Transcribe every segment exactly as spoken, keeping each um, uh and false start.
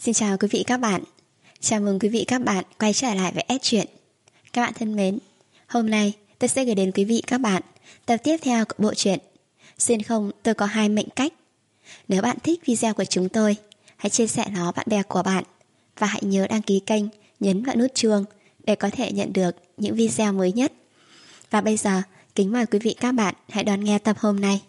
Xin chào quý vị các bạn. Chào mừng quý vị các bạn quay trở lại với S Truyện. Các bạn thân mến, hôm nay tôi sẽ gửi đến quý vị các bạn tập tiếp theo của bộ truyện Xuyên không tôi có hai mệnh cách. Nếu bạn thích video của chúng tôi, hãy chia sẻ nó bạn bè của bạn và hãy nhớ đăng ký kênh, nhấn vào nút chuông để có thể nhận được những video mới nhất. Và bây giờ, kính mời quý vị các bạn hãy đón nghe tập hôm nay.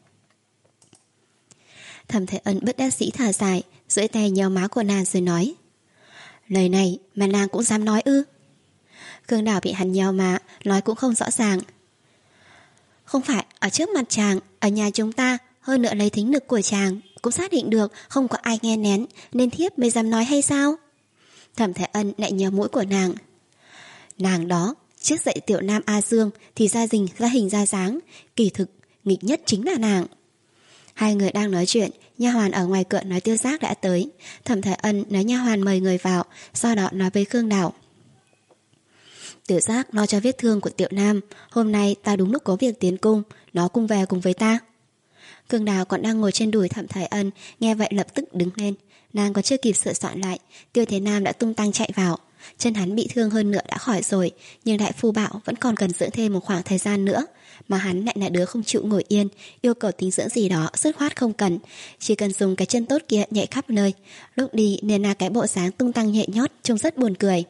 Thẩm Thế Ân bất đắc dĩ thở dài, duỗi tay nhéo má của nàng rồi nói: lời này mà nàng cũng dám nói ư? Khương Đào bị hắn nhéo má, nói cũng không rõ ràng. Không phải ở trước mặt chàng, ở nhà chúng ta, hơn nữa lấy thính lực của chàng cũng xác định được không có ai nghe nén, nên thiếp mới dám nói hay sao? Thẩm Thế Ân lại nhéo mũi của nàng. Nàng đó trước dạy tiểu nam A Dương thì ra hình ra hình ra dáng, kỳ thực nghịch nhất chính là nàng. Hai người đang nói chuyện, nha hoàn ở ngoài cửa nói Tiêu Giác đã tới. Thẩm Thế Ân nói nha hoàn mời người vào, sau đó nói với Khương Đào: Tiêu Giác lo cho vết thương của tiểu nam, hôm nay ta đúng lúc có việc tiến cung, nó cùng về cùng với ta. Khương Đào còn đang ngồi trên đùi Thẩm Thế Ân, nghe vậy lập tức đứng lên. Nàng còn chưa kịp sửa soạn lại, Tiêu Thế Nam đã tung tăng chạy vào. Chân hắn bị thương hơn nữa đã khỏi rồi, nhưng đại phu bảo vẫn còn cần dưỡng thêm một khoảng thời gian nữa. Mà hắn lại là đứa không chịu ngồi yên, yêu cầu tính dưỡng gì đó dứt khoát không cần, chỉ cần dùng cái chân tốt kia nhảy khắp nơi. Lúc đi nên là cái bộ dáng tung tăng nhẹ nhót trông rất buồn cười.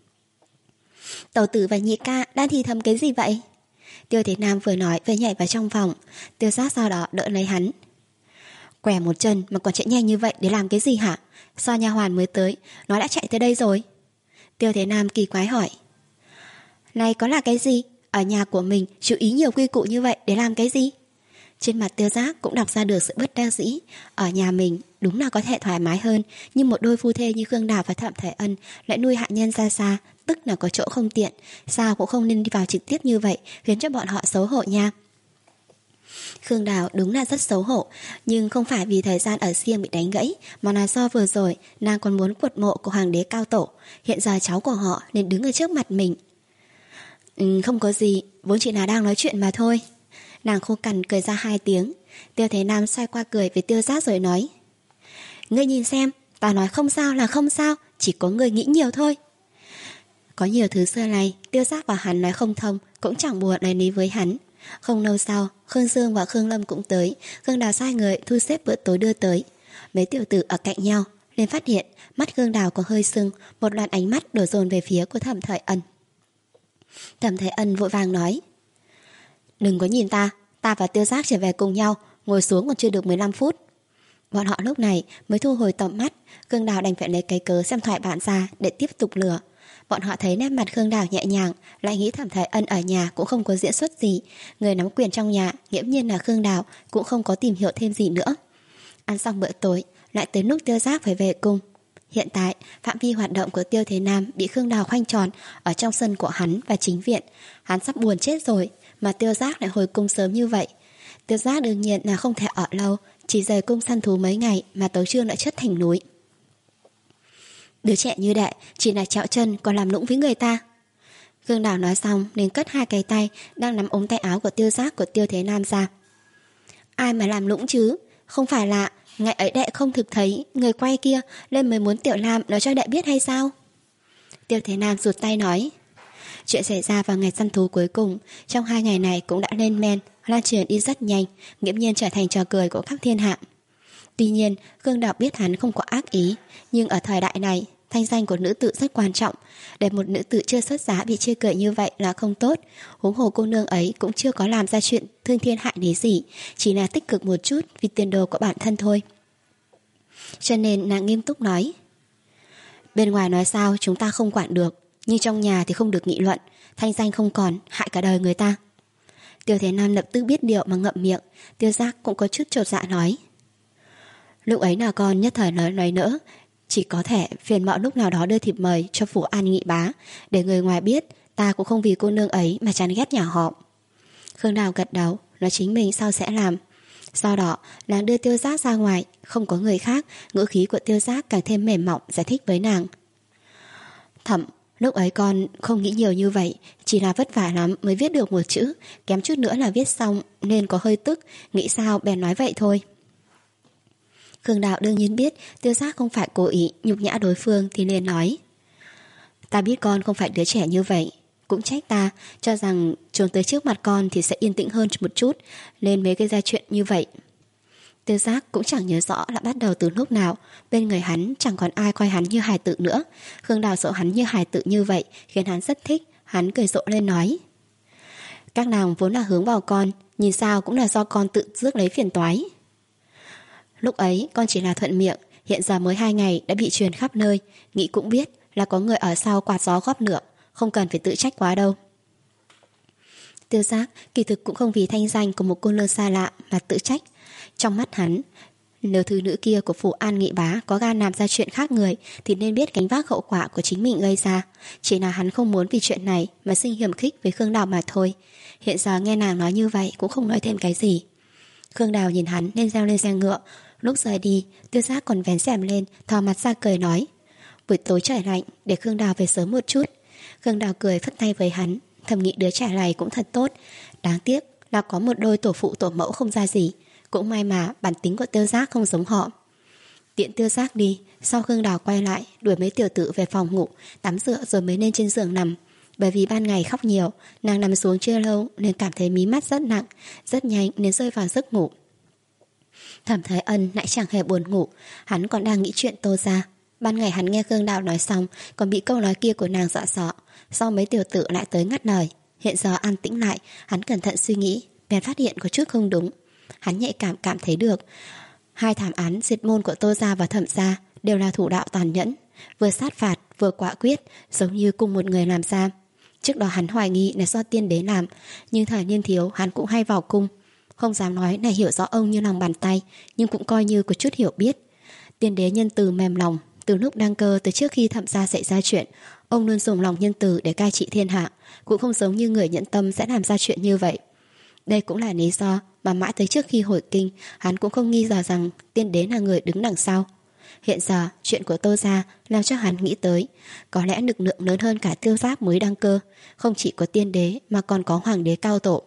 Tẩu tử và nhị ca đang thì thầm cái gì vậy? Tiêu Thế Nam vừa nói vừa nhảy vào trong phòng. Tiêu Giác sau đó đỡ lấy hắn. Què một chân mà còn chạy nhanh như vậy để làm cái gì hả? Sao nha hoàn mới tới, nó đã chạy tới đây rồi? Tiêu Thế Nam kỳ quái hỏi. Này có là cái gì? Ở nhà của mình chú ý nhiều quy củ như vậy để làm cái gì? Trên mặt Tiêu Giác cũng đọc ra được sự bất đắc dĩ. Ở nhà mình đúng là có thể thoải mái hơn, nhưng một đôi phu thê như Khương Đào và Thẩm Thế Ân lại nuôi hạ nhân ra xa, tức là có chỗ không tiện. Sao cũng không nên đi vào trực tiếp như vậy, khiến cho bọn họ xấu hổ nha. Khương Đào đúng là rất xấu hổ, nhưng không phải vì thời gian ở riêng bị đánh gãy, mà là do vừa rồi nàng còn muốn quật mộ của hoàng đế cao tổ. Hiện giờ cháu của họ nên đứng ở trước mặt mình. Ừ, không có gì, vốn chỉ là đang nói chuyện mà thôi. Nàng khô cằn cười ra hai tiếng. Tiêu Thế Nam xoay qua cười với Tiêu Giác rồi nói: Ngươi nhìn xem, ta nói không sao là không sao, chỉ có người nghĩ nhiều thôi. Có nhiều thứ xưa này Tiêu Giác và hắn nói không thông, cũng chẳng buồn lấy lý với hắn. Không lâu sau, Khương Dương và Khương Lâm cũng tới. Khương Đào sai người thu xếp bữa tối đưa tới. Mấy tiểu tử ở cạnh nhau nên phát hiện mắt Khương Đào có hơi sưng. Một loạt ánh mắt đổ dồn về phía của Thẩm Thế Ân. Thẩm Thế Ân vội vàng nói: Đừng có nhìn ta, ta và Tiêu Giác trở về cùng nhau. Ngồi xuống còn chưa được mười lăm phút. Bọn họ lúc này mới thu hồi tầm mắt. Khương Đào đành phải lấy cái cớ xem thoại bản ra để tiếp tục lừa. Bọn họ thấy nét mặt Khương Đào nhẹ nhàng, lại nghĩ Thẩm Thế Ân ở nhà cũng không có diễn xuất gì. Người nắm quyền trong nhà nghiễm nhiên là Khương Đào, cũng không có tìm hiểu thêm gì nữa. Ăn xong bữa tối, lại tới lúc Tiêu Giác phải về cung. Hiện tại, phạm vi hoạt động của Tiêu Thế Nam bị Khương Đào khoanh tròn ở trong sân của hắn và chính viện. Hắn sắp buồn chết rồi, mà Tiêu Giác lại hồi cung sớm như vậy. Tiêu Giác đương nhiên là không thể ở lâu, chỉ rời cung săn thú mấy ngày mà Tấu Trương đã chất thành núi. Đứa trẻ như đệ chỉ là chạo chân còn làm nũng với người ta. Khương Đào nói xong nên cất hai cái tay đang nắm ống tay áo của Tiêu Giác của Tiêu Thế Nam ra. Ai mà làm nũng chứ? Không phải là ngày ấy đệ không thực thấy người quay kia nên mới muốn Tiểu Lam nói cho đệ biết hay sao? Tiêu Thế Nam rụt tay nói. Chuyện xảy ra vào ngày săn thú cuối cùng, trong hai ngày này cũng đã lên men, lan truyền đi rất nhanh, nghiễm nhiên trở thành trò cười của khắp thiên hạ. Tuy nhiên, Khương Đào biết hắn không có ác ý, nhưng ở thời đại này, thanh danh của nữ tử rất quan trọng. Để một nữ tử chưa xuất giá bị chê cười như vậy là không tốt. Huống hồ cô nương ấy cũng chưa có làm ra chuyện thương thiên hại lý gì, chỉ là tích cực một chút vì tiền đồ của bản thân thôi. Cho nên nàng nghiêm túc nói: Bên ngoài nói sao chúng ta không quản được, nhưng trong nhà thì không được nghị luận, thanh danh không còn, hại cả đời người ta. Tiêu Thế Nam lập tức biết điều mà ngậm miệng. Tiêu Giác cũng có chút chột dạ nói: Lúc ấy là con nhất thời nói nói nữa, chỉ có thể phiền mạo lúc nào đó đưa thiệp mời cho phủ An Nghị bá, để người ngoài biết ta cũng không vì cô nương ấy mà chán ghét nhà họ. Khương Đào gật đầu, nói chính mình sao sẽ làm. Sau đó nàng đưa Tiêu Giác ra ngoài, không có người khác. Ngữ khí của Tiêu Giác càng thêm mềm mỏng giải thích với nàng: Thẩm, lúc ấy con không nghĩ nhiều như vậy, chỉ là vất vả lắm mới viết được một chữ, kém chút nữa là viết xong nên có hơi tức, nghĩ sao bèn nói vậy thôi. Khương Đạo đương nhiên biết Tiêu Giác không phải cố ý nhục nhã đối phương thì liền nói: Ta biết con không phải đứa trẻ như vậy, cũng trách ta cho rằng trốn tới trước mặt con thì sẽ yên tĩnh hơn một chút, nên mới gây ra chuyện như vậy. Tiêu Giác cũng chẳng nhớ rõ là bắt đầu từ lúc nào, bên người hắn chẳng còn ai coi hắn như hài tử nữa. Khương Đào sợ hắn như hài tử như vậy khiến hắn rất thích. Hắn cười rộ lên nói: Các nàng vốn là hướng vào con, nhìn sao cũng là do con tự rước lấy phiền toái. Lúc ấy con chỉ là thuận miệng, hiện giờ mới hai ngày đã bị truyền khắp nơi, nghĩ cũng biết là có người ở sau quạt gió góp lửa, không cần phải tự trách quá đâu. Tiêu Giác kỳ thực cũng không vì thanh danh của một cô nương xa lạ mà tự trách. Trong mắt hắn, nếu thứ nữ kia của phủ An Nghị Bá có gan làm ra chuyện khác người thì nên biết gánh vác hậu quả của chính mình gây ra. Chỉ là hắn không muốn vì chuyện này mà sinh hiềm khích với Khương Đào mà thôi. Hiện giờ nghe nàng nói như vậy cũng không nói thêm cái gì. Khương Đào nhìn hắn lên reo lên xe ngựa. Lúc rời đi, Tiêu Giác còn vén rèm lên, thò mặt ra cười nói: Buổi tối trời lạnh, để Khương Đào về sớm một chút. Khương Đào cười phất tay với hắn, thầm nghĩ đứa trẻ này cũng thật tốt. Đáng tiếc là có một đôi tổ phụ tổ mẫu không ra gì. Cũng may mà bản tính của Tiêu Giác không giống họ. Tiện Tiêu Giác đi, sau Khương Đào quay lại đuổi mấy tiểu tử về phòng ngủ, tắm rửa rồi mới lên trên giường nằm. Bởi vì ban ngày khóc nhiều, nàng nằm xuống chưa lâu nên cảm thấy mí mắt rất nặng, rất nhanh nên rơi vào giấc ngủ. Thẩm Thái Ân lại chẳng hề buồn ngủ, hắn còn đang nghĩ chuyện Tô Gia. Ban ngày hắn nghe Khương Đào nói xong còn bị câu nói kia của nàng dọa sợ. Sau mấy tiểu tử lại tới ngắt lời. Hiện giờ an tĩnh lại, hắn cẩn thận suy nghĩ, bèn phát hiện có chút không đúng. Hắn nhạy cảm cảm thấy được hai thảm án diệt môn của Tô Gia và Thẩm Gia đều là thủ đạo tàn nhẫn, vừa sát phạt vừa quả quyết, giống như cùng một người làm ra. Trước đó hắn hoài nghi là do tiên đế làm, nhưng thời niên thiếu hắn cũng hay vào cung, không dám nói là hiểu rõ ông như lòng bàn tay, nhưng cũng coi như có chút hiểu biết. Tiên đế nhân từ mềm lòng, từ lúc đăng cơ tới trước khi Thẩm Gia xảy ra chuyện, ông luôn dùng lòng nhân từ để cai trị thiên hạ, cũng không giống như người nhẫn tâm sẽ làm ra chuyện như vậy. Đây cũng là lý do mà mãi tới trước khi hồi kinh, hắn cũng không nghi ngờ rằng tiên đế là người đứng đằng sau. Hiện giờ chuyện của Tô Gia làm cho hắn nghĩ tới, có lẽ lực lượng lớn hơn cả Tiêu Giác mới đăng cơ, không chỉ có tiên đế mà còn có hoàng đế cao tổ.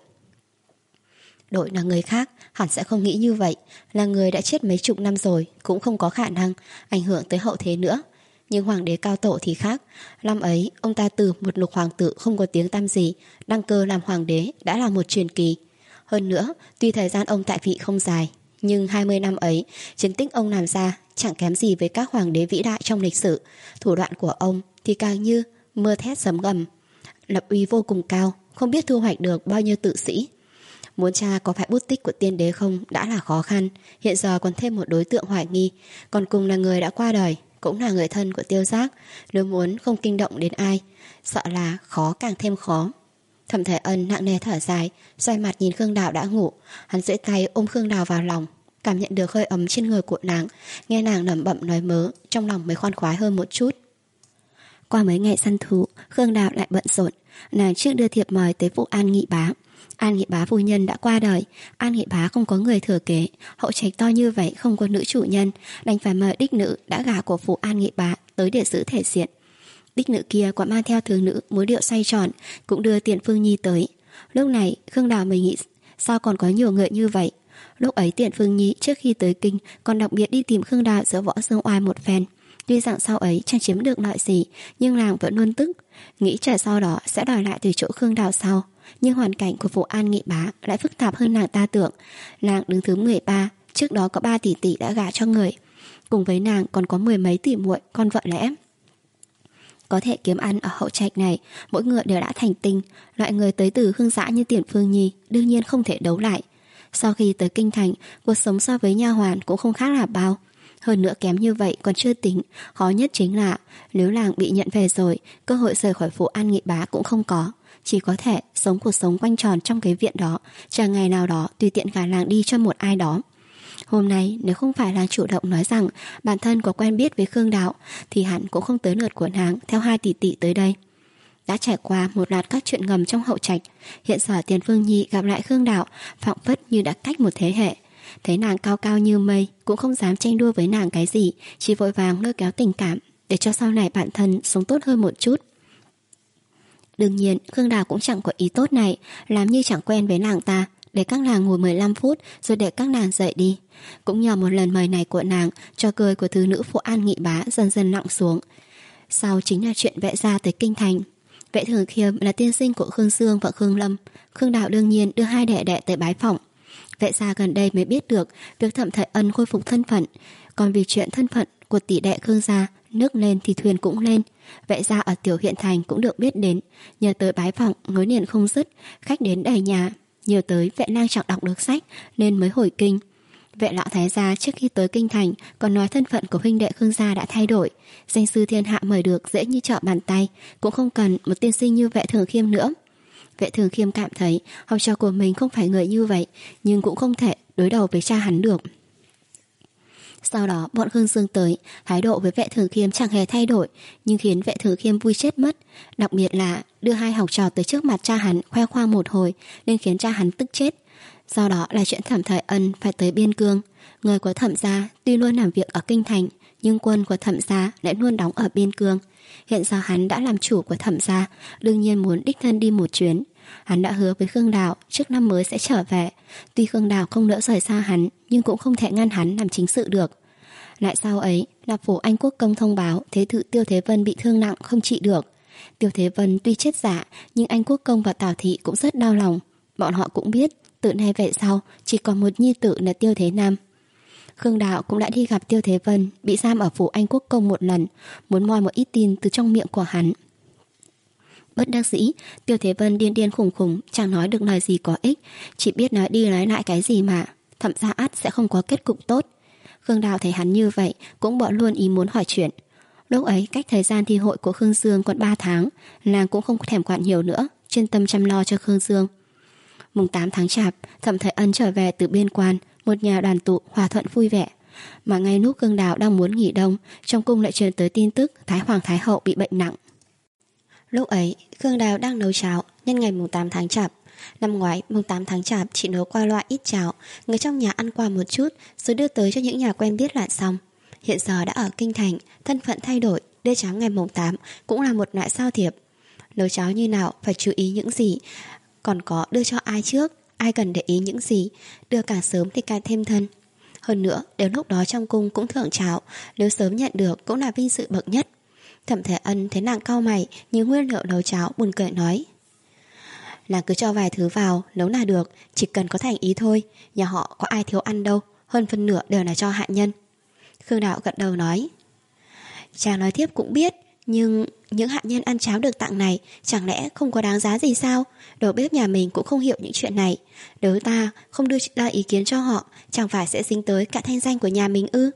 Đổi là người khác hẳn sẽ không nghĩ như vậy, là người đã chết mấy chục năm rồi cũng không có khả năng ảnh hưởng tới hậu thế nữa. Nhưng hoàng đế cao tổ thì khác. Năm ấy ông ta từ một lục hoàng tử không có tiếng tăm gì đăng cơ làm hoàng đế đã là một truyền kỳ. Hơn nữa, tuy thời gian ông tại vị không dài, nhưng hai mươi năm ấy chiến tích ông làm ra chẳng kém gì với các hoàng đế vĩ đại trong lịch sử. Thủ đoạn của ông thì càng như mưa thét sấm gầm, lập uy vô cùng cao, không biết thu hoạch được bao nhiêu tử sĩ. Muốn tra có phải bút tích của tiên đế không đã là khó khăn, hiện giờ còn thêm một đối tượng hoài nghi, còn cùng là người đã qua đời, cũng là người thân của Tiêu Giác. Nếu muốn không kinh động đến ai, sợ là khó càng thêm khó. Thẩm Thái Ân nặng nề thở dài, xoay mặt nhìn Khương Đào đã ngủ. Hắn duỗi tay ôm Khương Đào vào lòng, cảm nhận được hơi ấm trên người của nàng, nghe nàng lẩm bẩm nói mớ, trong lòng mới khoan khoái hơn một chút. Qua mấy ngày săn thú, Khương Đào lại bận rộn. Nàng trước đưa thiệp mời tới vụ An Nghị Bá. An Nghị Bá phu nhân đã qua đời, An Nghị Bá không có người thừa kế, hậu trạch to như vậy không có nữ chủ nhân, đành phải mời đích nữ đã gả của phủ An Nghị Bá tới để giữ thể diện. Đích nữ kia còn mang theo thứ nữ múa điệu xoay tròn, cũng đưa Tiện Phương Nhi tới. Lúc này Khương Đào mới nghĩ sao còn có nhiều người như vậy. Lúc ấy Tiện Phương Nhi trước khi tới kinh còn đặc biệt đi tìm Khương Đào giữa võ dương oai một phen. Tuy rằng sau ấy chẳng chiếm được lợi gì, nhưng nàng vẫn luôn tức, nghĩ trời sau đó sẽ đòi lại từ chỗ Khương Đào sau. Nhưng hoàn cảnh của phủ An Nghị Bá lại phức tạp hơn nàng ta tưởng. Nàng đứng thứ mười ba, trước đó có ba tỷ tỷ đã gả cho người, cùng với nàng còn có mười mấy tỷ muội con vợ lẽ. Có thể kiếm ăn ở hậu trạch này, mỗi người đều đã thành tinh. Loại người tới từ hương giã như Tiện Phương Nhi đương nhiên không thể đấu lại. Sau khi tới kinh thành, cuộc sống so với nha hoàn cũng không khác là bao. Hơn nữa kém như vậy còn chưa tính, khó nhất chính là nếu làng bị nhận về rồi, cơ hội rời khỏi phủ An Nghị Bá cũng không có. Chỉ có thể sống cuộc sống quanh tròn trong cái viện đó, chờ ngày nào đó tùy tiện gả làng đi cho một ai đó. Hôm nay nếu không phải là chủ động nói rằng bản thân có quen biết với Khương Đạo, thì hẳn cũng không tới lượt của nàng theo hai tỷ tỷ tới đây. Đã trải qua một loạt các chuyện ngầm trong hậu trạch, hiện giờ Tiền Phương Nhi gặp lại Khương Đạo phảng phất như đã cách một thế hệ. Thấy nàng cao cao như mây, cũng không dám tranh đua với nàng cái gì, chỉ vội vàng lôi kéo tình cảm để cho sau này bản thân sống tốt hơn một chút. Đương nhiên Khương Đào cũng chẳng có ý tốt này, làm như chẳng quen với nàng ta, để các nàng ngồi mười lăm phút rồi để các nàng dậy đi. Cũng nhờ một lần mời này của nàng, cho cười của thứ nữ phụ An Nghị Bá dần dần lặng xuống. Sau chính là chuyện Vệ gia tới kinh thành. Vệ Thường Khiêm là tiên sinh của Khương Dương và Khương Lâm. Khương Đạo đương nhiên đưa hai đệ đệ tới bái phỏng. Vệ gia gần đây mới biết được việc Thẩm Thời Ân khôi phục thân phận, còn vì chuyện thân phận của tỷ đệ Khương gia, nước lên thì thuyền cũng lên. Vệ gia ở tiểu huyện thành cũng được biết đến, nhờ tới bái phỏng nối liền không dứt, khách đến đầy nhà. Nhiều tới vệ lang chẳng đọc được sách nên mới hồi kinh. Vệ lão thái gia trước khi tới kinh thành còn nói thân phận của huynh đệ Khương gia đã thay đổi, danh sư thiên hạ mời được dễ như trở bàn tay, cũng không cần một tiên sinh như Vệ Thường Khiêm nữa. Vệ Thường Khiêm cảm thấy học trò của mình không phải người như vậy, nhưng cũng không thể đối đầu với cha hắn được. Sau đó bọn Khương Dương tới, thái độ với Vệ Thường Khiêm chẳng hề thay đổi, nhưng khiến Vệ Thường Khiêm vui chết mất. Đặc biệt là đưa hai học trò tới trước mặt cha hắn khoe khoang một hồi, nên khiến cha hắn tức chết. Sau đó là chuyện Thẩm Thời Ân phải tới biên cương. Người của Thẩm gia tuy luôn làm việc ở kinh thành, nhưng quân của Thẩm gia lại luôn đóng ở biên cương. Hiện giờ hắn đã làm chủ của Thẩm gia, đương nhiên muốn đích thân đi một chuyến. Hắn đã hứa với Khương Đào trước năm mới sẽ trở về. Tuy Khương Đào không nỡ rời xa hắn, nhưng cũng không thể ngăn hắn làm chính sự được. Lại sau ấy là phủ Anh Quốc công thông báo thế tử Tiêu Thế Vân bị thương nặng không trị được. Tiêu Thế Vân tuy chết giả, nhưng Anh Quốc công và Tào thị cũng rất đau lòng. Bọn họ cũng biết từ nay về sau chỉ còn một nhi tử là Tiêu Thế Nam. Khương Đạo cũng đã đi gặp Tiêu Thế Vân, bị giam ở phủ Anh Quốc công một lần, muốn moi một ít tin từ trong miệng của hắn. Bất đắc dĩ, Tiêu Thế Vân điên điên khủng khủng, chẳng nói được lời gì có ích, chỉ biết nói đi nói lại cái gì mà Thẩm gia ắt sẽ không có kết cục tốt. Khương Đào thấy hắn như vậy cũng bỏ luôn ý muốn hỏi chuyện. Lúc ấy cách thời gian thi hội của Khương Dương còn ba tháng, nàng cũng không thèm quản nhiều nữa, chuyên tâm chăm lo cho Khương Dương. Mùng tám tháng Chạp, Thẩm Thời Ân trở về từ biên quan, một nhà đoàn tụ hòa thuận vui vẻ. Mà ngay lúc Khương Đào đang muốn nghỉ đông, trong cung lại truyền tới tin tức Thái Hoàng Thái Hậu bị bệnh nặng. Lúc ấy Khương Đào đang nấu cháo nhân ngày mùng tám tháng Chạp. Năm ngoái mùng tám tháng Chạp chỉ nấu qua loa ít cháo, người trong nhà ăn qua một chút rồi đưa tới cho những nhà quen biết là xong. Hiện giờ đã ở kinh thành, thân phận thay đổi, đưa cháo ngày mùng tám cũng là một loại sao thiệp. Nấu cháo như nào phải chú ý những gì, còn có đưa cho ai trước, ai cần để ý những gì, đưa càng sớm thì càng thêm thân. Hơn nữa đến lúc đó trong cung cũng thưởng cháo, nếu sớm nhận được cũng là vinh dự bậc nhất. Thẩm Thể Ân thấy nàng cau mày như nguyên liệu nấu cháo, buồn cười nói: "Nàng cứ cho vài thứ vào, nấu là được, chỉ cần có thành ý thôi, nhà họ có ai thiếu ăn đâu, hơn phân nửa đều là cho hạ nhân." Khương Đạo gật đầu nói: "Chàng nói tiếp cũng biết, nhưng những hạ nhân ăn cháo được tặng này chẳng lẽ không có đáng giá gì sao? Đầu bếp nhà mình cũng không hiểu những chuyện này, nếu ta không đưa ra ý kiến cho họ, chẳng phải sẽ dính tới cả thanh danh của nhà mình ư?"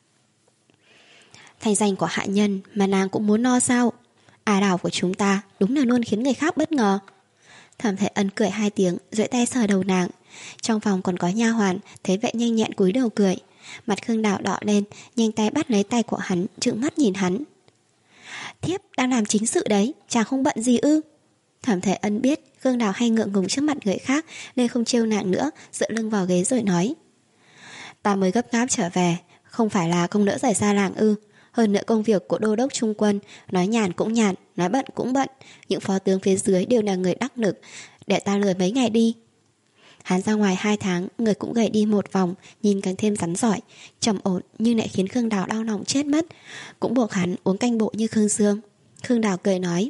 Thanh danh của hạ nhân mà nàng cũng muốn no sao? Ả đảo của chúng ta đúng là luôn khiến người khác bất ngờ. Thẩm Thể Ân cười hai tiếng, duỗi tay sờ đầu nàng. Trong phòng còn có nha hoàn, thấy vậy nhanh nhẹn cúi đầu cười. Mặt Khương Đạo đỏ lên, nhanh tay bắt lấy tay của hắn, trừng mắt nhìn hắn. "Thiếp đang làm chính sự đấy, chàng không bận gì ư?" Thẩm Thể Ân biết Khương Đạo hay ngượng ngùng trước mặt người khác nên không trêu nàng nữa, dựa lưng vào ghế rồi nói: "Ta mới gấp gáp trở về, không phải là không nỡ rời xa làng ư? Hơn nữa công việc của đô đốc trung quân, nói nhàn cũng nhàn, nói bận cũng bận, những phó tướng phía dưới đều là người đắc lực, để ta lười mấy ngày đi." Hắn ra ngoài hai tháng, người cũng gầy đi một vòng, nhìn càng thêm rắn giỏi, trầm ổn nhưng lại khiến Khương Đào đau lòng chết mất, cũng buộc hắn uống canh bộ như Khương Dương. Khương Đào cười nói: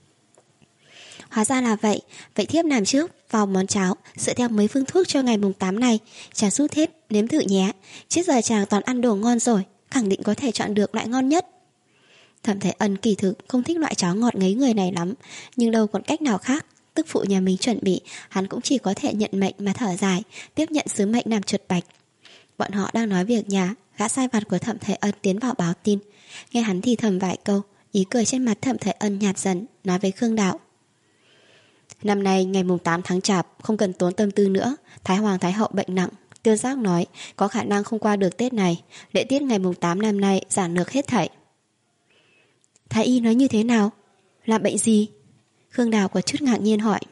"Hóa ra là vậy, vậy thiếp làm trước vào món cháo, dựa theo mấy phương thuốc cho ngày mùng tám này, chàng rút hết nếm thử nhé. Trước giờ chàng toàn ăn đồ ngon rồi, khẳng định có thể chọn được loại ngon nhất." Thẩm Thể Ân kỳ thực không thích loại cháo ngọt ngấy người này lắm, nhưng đâu còn cách nào khác. Tức phụ nhà mình chuẩn bị, hắn cũng chỉ có thể nhận mệnh mà thở dài, tiếp nhận sứ mệnh làm trượt bạch. Bọn họ đang nói việc nhà, gã sai vặt của Thẩm Thể Ân tiến vào báo tin. Nghe hắn thì thầm vài câu, ý cười trên mặt Thẩm Thể Ân nhạt dần, nói với Khương Đạo: "Năm nay ngày mùng tám tháng Chạp, không cần tốn tâm tư nữa, Thái Hoàng Thái Hậu bệnh nặng, Tiêu Giác nói có khả năng không qua được Tết này, lễ tiết ngày mùng tám năm nay giản lược hết thảy." "Thái y nói như thế nào? Là bệnh gì?" Khương Đào có chút ngạc nhiên hỏi.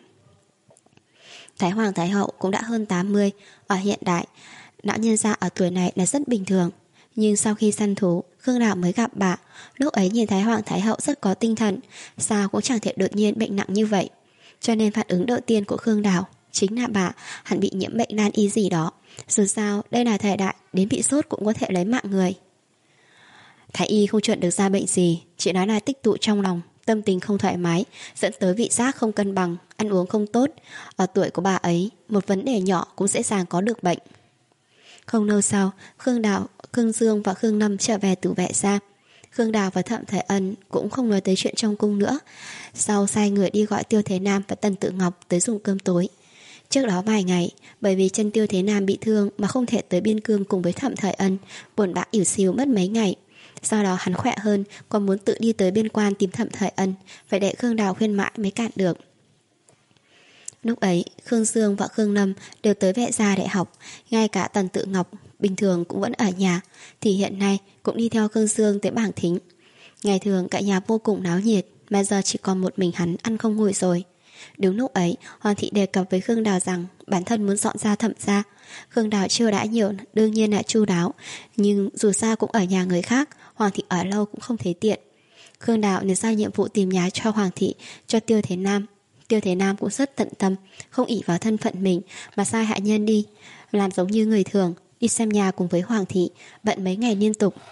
Thái Hoàng Thái Hậu cũng đã hơn tám mươi, ở hiện đại, lão nhân gia ở tuổi này là rất bình thường. Nhưng sau khi săn thú, Khương Đào mới gặp bà, lúc ấy nhìn Thái Hoàng Thái Hậu rất có tinh thần, sao cũng chẳng thể đột nhiên bệnh nặng như vậy. Cho nên phản ứng đầu tiên của Khương Đào chính là bà hẳn bị nhiễm bệnh nan y gì đó. Dù sao đây là thời đại đến bị sốt cũng có thể lấy mạng người. Thái y không chuẩn được ra bệnh gì, chỉ nói là tích tụ trong lòng, tâm tình không thoải mái, dẫn tới vị giác không cân bằng, ăn uống không tốt. Ở tuổi của bà ấy, một vấn đề nhỏ cũng dễ dàng có được bệnh. Không lâu sau, Khương Đào, Khương Dương và Khương Lâm trở về từ Vệ gia. Khương Đào và Thẩm Thời Ân cũng không nói tới chuyện trong cung nữa. Sau sai người đi gọi Tiêu Thế Nam và Tần Tự Ngọc tới dùng cơm tối. Trước đó vài ngày, bởi vì chân Tiêu Thế Nam bị thương mà không thể tới biên cương cùng với Thẩm Thời Ân, buồn bã ỉu xìu mất mấy ngày. Sau đó hắn khỏe hơn, còn muốn tự đi tới biên quan tìm Thẩm Thời Ân, phải để Khương Đào khuyên mãi mới cản được. Lúc ấy, Khương Dương và Khương Lâm đều tới Vệ gia để học, ngay cả Tần Tự Ngọc bình thường cũng vẫn ở nhà, thì hiện nay cũng đi theo Khương Dương tới bảng thính. Ngày thường cả nhà vô cùng náo nhiệt, mà giờ chỉ còn một mình hắn ăn không ngồi rồi. Đúng lúc ấy, Hoàng thị đề cập với Khương Đào rằng bản thân muốn dọn ra Thẩm gia. Khương Đào chiêu đãi nhiều, đương nhiên là chu đáo, nhưng dù sao cũng ở nhà người khác, Hoàng thị ở lâu cũng không thấy tiện. Khương Đào nên giao nhiệm vụ tìm nhà cho Hoàng thị, cho Tiêu Thế Nam. Tiêu Thế Nam cũng rất tận tâm, không ỷ vào thân phận mình mà sai hạ nhân đi, làm giống như người thường, đi xem nhà cùng với Hoàng thị, bận mấy ngày liên tục.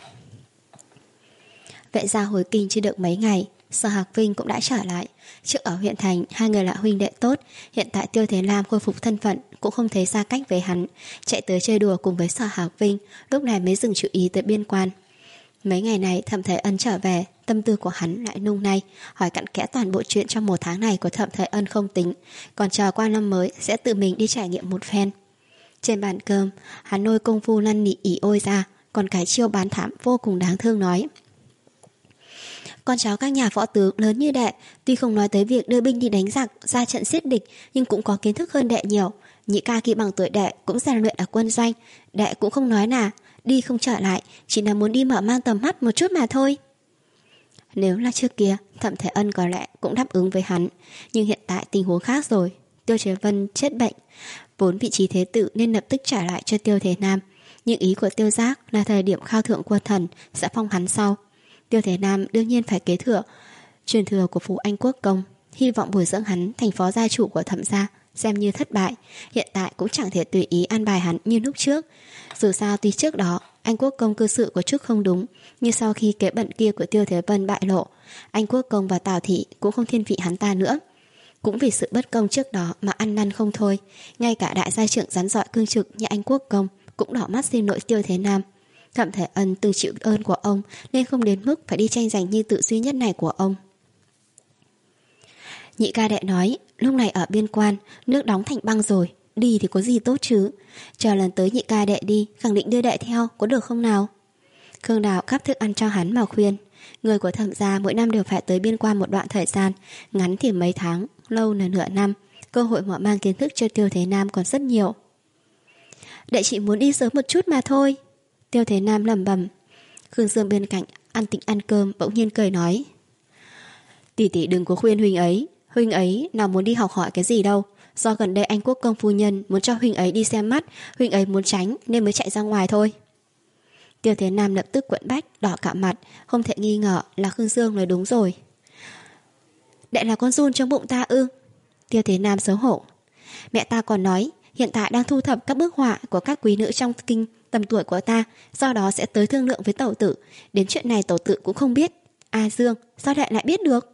Vệ gia hồi kinh chưa được mấy ngày, Sở Hạc Vinh cũng đã trở lại. Trước ở huyện thành, hai người là huynh đệ tốt. Hiện tại Tiêu Thế Nam khôi phục thân phận, cũng không thấy xa cách với hắn, chạy tới chơi đùa cùng với Sở Hạc Vinh, lúc này mới dừng chú ý tới biên quan. Mấy ngày này Thẩm Thời Ân trở về, tâm tư của hắn lại nung nay, hỏi cặn kẽ toàn bộ chuyện trong một tháng này của Thẩm Thời Ân không tính, còn chờ qua năm mới sẽ tự mình đi trải nghiệm một phen. Trên bàn cơm, hắn nôi công phu năn nỉ ỉ ôi ra, còn cái chiêu bán thảm vô cùng đáng thương nói: con cháu các nhà võ tướng lớn như đệ, tuy không nói tới việc đưa binh đi đánh giặc, ra trận giết địch, nhưng cũng có kiến thức hơn đệ nhiều. Nhị ca khi bằng tuổi đệ cũng rèn luyện ở quân doanh, đệ cũng không nói là đi không trở lại, chỉ là muốn đi mở mang tầm mắt một chút mà thôi. Nếu là trước kia, Thẩm Thời Ân có lẽ cũng đáp ứng với hắn, nhưng hiện tại tình huống khác rồi. Tiêu Chế Vân chết bệnh, vốn vị trí thế tử nên lập tức trả lại cho Tiêu Thế Nam, nhưng ý của Tiêu Giác là thời điểm khao thượng quân thần sẽ phong hắn sau. Tiêu Thế Nam đương nhiên phải kế thừa truyền thừa của Phú Anh Quốc Công, hy vọng bồi dưỡng hắn thành phó gia chủ của Thẩm gia, xem như thất bại. Hiện tại cũng chẳng thể tùy ý an bài hắn như lúc trước. Dù sao tuy trước đó Anh Quốc Công cư sự có chút không đúng, nhưng sau khi kế bận kia của Tiêu Thế Vân bại lộ, Anh Quốc Công và Tào Thị cũng không thiên vị hắn ta nữa. Cũng vì sự bất công trước đó mà ăn năn không thôi, ngay cả đại gia trưởng rắn rọi cương trực như Anh Quốc Công cũng đỏ mắt xin lỗi Tiêu Thế Nam. Thẩm Thời Ân từng chịu ơn của ông nên không đến mức phải đi tranh giành nhi tự duy nhất này của ông. Nhị ca đệ nói, lúc này ở biên quan, nước đóng thành băng rồi, đi thì có gì tốt chứ. Chờ lần tới nhị ca đệ đi, khẳng định đưa đệ theo, có được không nào? Khương Đào cắp thức ăn cho hắn mà khuyên. Người của Thẩm gia mỗi năm đều phải tới biên quan một đoạn thời gian, ngắn thì mấy tháng, lâu là nửa năm. Cơ hội mở mang kiến thức cho Tiêu Thế Nam còn rất nhiều. Đệ chỉ muốn đi sớm một chút mà thôi. Tiêu Thế Nam lẩm bẩm. Khương Dương bên cạnh ăn tịnh ăn cơm bỗng nhiên cười nói: tỷ tỷ đừng có khuyên huynh ấy, huynh ấy nào muốn đi học hỏi cái gì đâu. Do gần đây Anh Quốc Công phu nhân muốn cho huynh ấy đi xem mắt, huynh ấy muốn tránh nên mới chạy ra ngoài thôi. Tiêu Thế Nam lập tức quẫn bách, đỏ cả mặt, không thể nghi ngờ là Khương Dương nói đúng rồi. Đệ là con giun trong bụng ta ư? Tiêu Thế Nam xấu hổ. Mẹ ta còn nói hiện tại đang thu thập các bức họa của các quý nữ trong kinh tầm tuổi của ta, do đó sẽ tới thương lượng với tẩu tử. Đến chuyện này tẩu tử cũng không biết. A Dương, sao đệ lại biết được?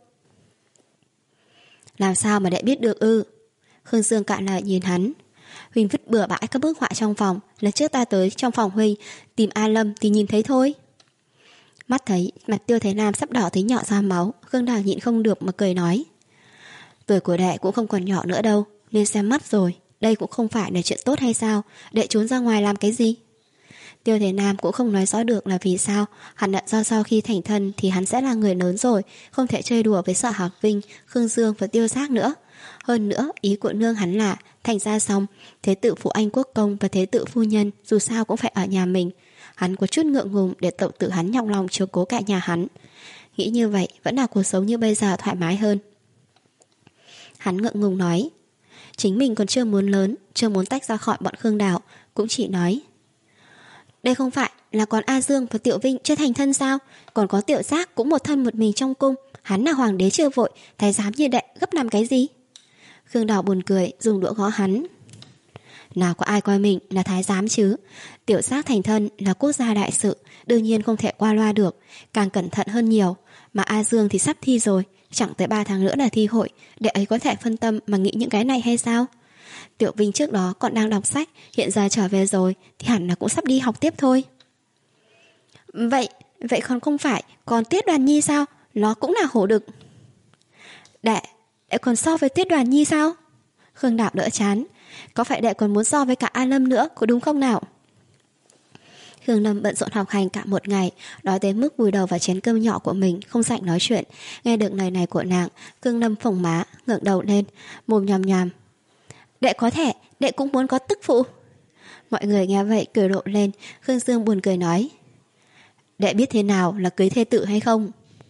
Làm sao mà đệ biết được ư? Khương Dương cạn lời nhìn hắn. Huynh vứt bừa bãi các bức họa trong phòng, lần trước ta tới trong phòng huynh tìm A Lâm thì nhìn thấy thôi. Mắt thấy mặt Tiêu Thế Nam sắp đỏ tới nhỏ ra máu, Khương Đào nhịn không được mà cười nói: tuổi của đệ cũng không còn nhỏ nữa đâu, nên xem mắt rồi. Đây cũng không phải là chuyện tốt hay sao? Đệ trốn ra ngoài làm cái gì? Tiêu Thế Nam cũng không nói rõ được là vì sao. Hẳn là do sau khi thành thân thì hắn sẽ là người lớn rồi, không thể chơi đùa với Sở Hạc Vinh, Khương Dương và Tiêu Giác nữa. Hơn nữa, ý của nương hắn là thành ra xong, thế tử Phụ Anh Quốc Công và thế tử phu nhân dù sao cũng phải ở nhà mình. Hắn có chút ngượng ngùng để tẩu tử hắn nhọc lòng chiếu cố cả nhà hắn. Nghĩ như vậy vẫn là cuộc sống như bây giờ thoải mái hơn. Hắn ngượng ngùng nói: chính mình còn chưa muốn lớn, chưa muốn tách ra khỏi bọn Khương Đào, cũng chỉ nói: đây không phải là còn A Dương và Tiểu Vinh chưa thành thân sao? Còn có Tiểu Giác cũng một thân một mình trong cung, hắn là hoàng đế chưa vội, thái giám như đệ gấp làm cái gì? Khương Đào buồn cười dùng đũa gõ hắn. Nào có ai coi mình là thái giám chứ. Tiểu giác thành thân là quốc gia đại sự, đương nhiên không thể qua loa được, càng cẩn thận hơn nhiều. Mà A Dương thì sắp thi rồi, chẳng tới ba tháng nữa là thi hội, đệ ấy có thể phân tâm mà nghĩ những cái này hay sao? Tiểu Vinh trước đó còn đang đọc sách, hiện giờ trở về rồi thì hẳn là cũng sắp đi học tiếp thôi. Vậy, vậy còn không phải còn Tiết Đoàn Nhi sao? Nó cũng là hổ đực. Đệ, đệ còn so với Tiết Đoàn Nhi sao? Khương Đạo đỡ chán. Có phải đệ còn muốn so với cả A Lâm nữa, có đúng không nào? Khương Lâm bận rộn học hành cả một ngày, đói tới mức vùi đầu vào chén cơm nhỏ của mình, không rảnh nói chuyện. Nghe được lời này của nàng, Khương Lâm phồng má, ngẩng đầu lên, mồm nhòm nhòm. Đệ có thể, đệ cũng muốn có tức phụ. Mọi người nghe vậy cười rộ lên. Khương Dương buồn cười nói, đệ biết thế nào là cưới thê tử hay không?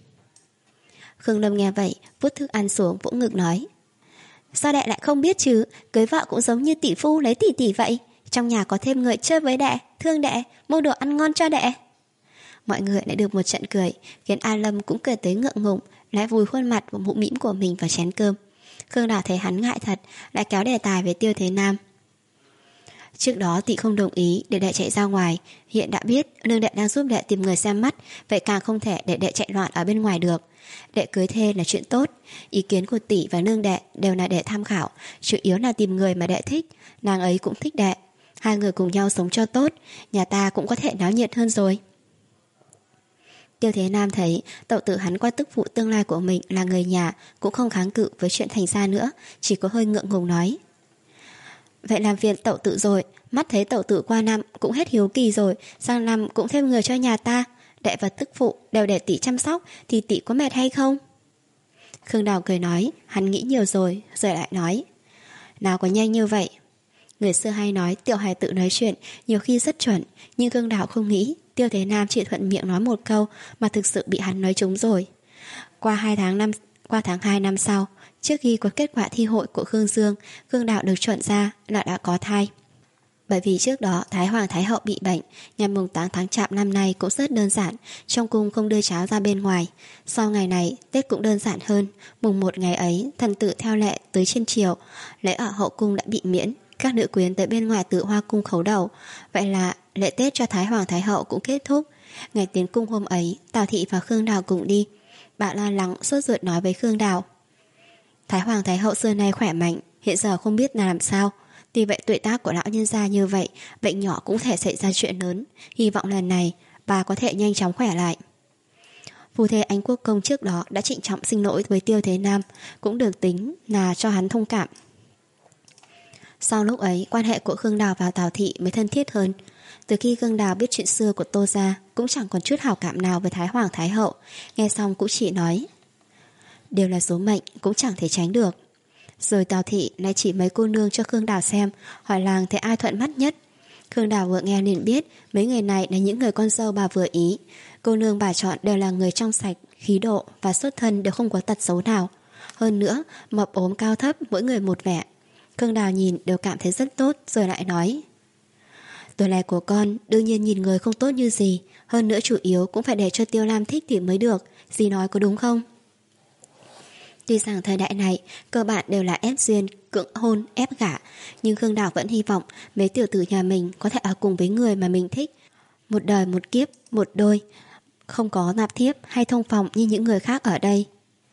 Khương Lâm nghe vậy, vút thức ăn xuống, vỗ ngực nói, sao đệ lại không biết chứ? Cưới vợ cũng giống như tỷ phu lấy tỷ tỷ vậy. Trong nhà có thêm người chơi với đệ, thương đệ, mua đồ ăn ngon cho đệ. Mọi người lại được một trận cười, khiến A Lâm cũng cười tới ngượng ngùng, lại vùi khuôn mặt và mũm mĩm của mình vào chén cơm. Khương Đào thấy hắn ngại thật, lại kéo đề tài về Tiêu Thế Nam. Trước đó tỷ không đồng ý để đệ chạy ra ngoài, hiện đã biết nương đệ đang giúp đệ tìm người xem mắt, vậy càng không thể để đệ chạy loạn ở bên ngoài được. Đệ cưới thê là chuyện tốt, ý kiến của tỷ và nương đệ đều là để tham khảo, chủ yếu là tìm người mà đệ thích, nàng ấy cũng thích đệ. Hai người cùng nhau sống cho tốt, nhà ta cũng có thể náo nhiệt hơn rồi. Tiêu Thế Nam thấy tẩu tử hắn qua tức phụ tương lai của mình là người nhà, cũng không kháng cự với chuyện thành ra nữa, chỉ có hơi ngượng ngùng nói, vậy làm phiền tẩu tử rồi, mắt thấy tẩu tử qua năm cũng hết hiếu kỳ rồi, sang năm cũng thêm người cho nhà ta, đệ và tức phụ đều để tỷ chăm sóc, thì tỷ có mệt hay không? Khương Đào cười nói, hắn nghĩ nhiều rồi, rồi lại nói, nào có nhanh như vậy. Người xưa hay nói tiểu hài tự nói chuyện nhiều khi rất chuẩn, nhưng Khương Đào không nghĩ Tiêu Thế Nam chỉ thuận miệng nói một câu mà thực sự bị hắn nói trúng rồi. Qua hai tháng năm, qua tháng hai năm sau, trước khi có kết quả thi hội của Khương Dương, Khương Đào được chuẩn ra là đã có thai. Bởi vì trước đó Thái Hoàng Thái Hậu bị bệnh, ngày mùng tám tháng Chạp năm nay cũng rất đơn giản, trong cung không đưa cháo ra bên ngoài. Sau ngày này, Tết cũng đơn giản hơn, mùng một ngày ấy, thần tử theo lệ tới trên triều, lễ ở hậu cung đã bị miễn, các nữ quyến tới bên ngoài tự hoa cung khấu đầu. Vậy là lễ Tết cho Thái Hoàng Thái Hậu cũng kết thúc. Ngày tiến cung hôm ấy, Tào Thị và Khương Đào cùng đi. Bà lo lắng sốt ruột nói với Khương Đào, Thái Hoàng Thái Hậu xưa nay khỏe mạnh, hiện giờ không biết là làm sao. Tuy vậy tuổi tác của lão nhân gia như vậy, bệnh nhỏ cũng thể xảy ra chuyện lớn. Hy vọng lần này bà có thể nhanh chóng khỏe lại. Phu thê Anh Quốc Công trước đó đã trịnh trọng xin lỗi với Tiêu Thế Nam, cũng được tính là cho hắn thông cảm. Sau lúc ấy, quan hệ của Khương Đào và Tào Thị mới thân thiết hơn. Từ khi Khương Đào biết chuyện xưa của Tô gia, cũng chẳng còn chút hảo cảm nào với Thái Hoàng Thái Hậu. Nghe xong cũng chỉ nói, đều là số mệnh, cũng chẳng thể tránh được. Rồi Tào Thị lại chỉ mấy cô nương cho Khương Đào xem, hỏi làng thấy ai thuận mắt nhất. Khương Đào vừa nghe liền biết mấy người này là những người con dâu bà vừa ý. Cô nương bà chọn đều là người trong sạch, khí độ và xuất thân đều không có tật xấu nào. Hơn nữa, mập ốm cao thấp mỗi người một vẻ. Khương Đào nhìn đều cảm thấy rất tốt, rồi lại nói, tuổi này của con đương nhiên nhìn người không tốt như gì, hơn nữa chủ yếu cũng phải để cho Tiêu Lam thích thì mới được. Dì nói có đúng không? Tuy rằng thời đại này cơ bản đều là ép duyên, cưỡng hôn, ép gả, nhưng Khương Đào vẫn hy vọng mấy tiểu tử nhà mình có thể ở cùng với người mà mình thích, một đời một kiếp, một đôi, không có nạp thiếp hay thông phòng như những người khác ở đây.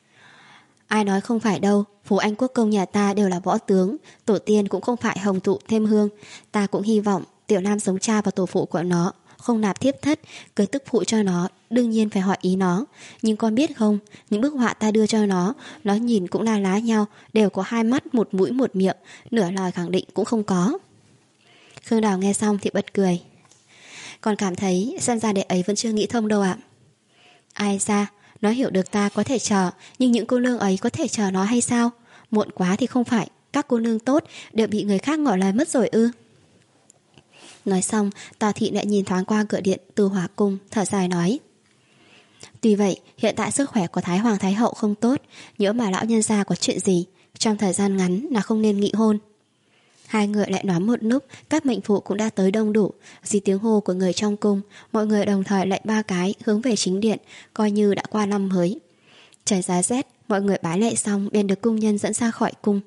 Ai nói không phải đâu, Phú Anh Quốc Công nhà ta đều là võ tướng, tổ tiên cũng không phải hồng tụ thêm hương. Ta cũng hy vọng Tiểu Nam giống cha và tổ phụ của nó, không nạp thiếp thất, cưới tức phụ cho nó, đương nhiên phải hỏi ý nó. Nhưng con biết không, những bức họa ta đưa cho nó, nó nhìn cũng la lá nhau, đều có hai mắt, một mũi, một miệng, nửa lời khẳng định cũng không có. Khương Đào nghe xong thì bật cười. Còn cảm thấy xem ra đệ ấy vẫn chưa nghĩ thông đâu ạ. Ai ra, nó hiểu được ta có thể chờ, nhưng những cô nương ấy có thể chờ nó hay sao? Muộn quá thì không phải, các cô nương tốt đều bị người khác ngỏ lời mất rồi ư? Nói xong, Tào Thị lại nhìn thoáng qua cửa điện Từ Hỏa Cung, thở dài nói, tuy vậy, hiện tại sức khỏe của Thái Hoàng Thái Hậu không tốt, nhỡ mà lão nhân gia có chuyện gì, trong thời gian ngắn là không nên nghị hôn. Hai người lại nói một lúc, các mệnh phụ cũng đã tới đông đủ. Dưới tiếng hô của người trong cung, mọi người đồng thời lạy ba cái hướng về chính điện, coi như đã qua năm mới. Trời giá rét, mọi người bái lạy xong便được cung nhân dẫn ra khỏi cung.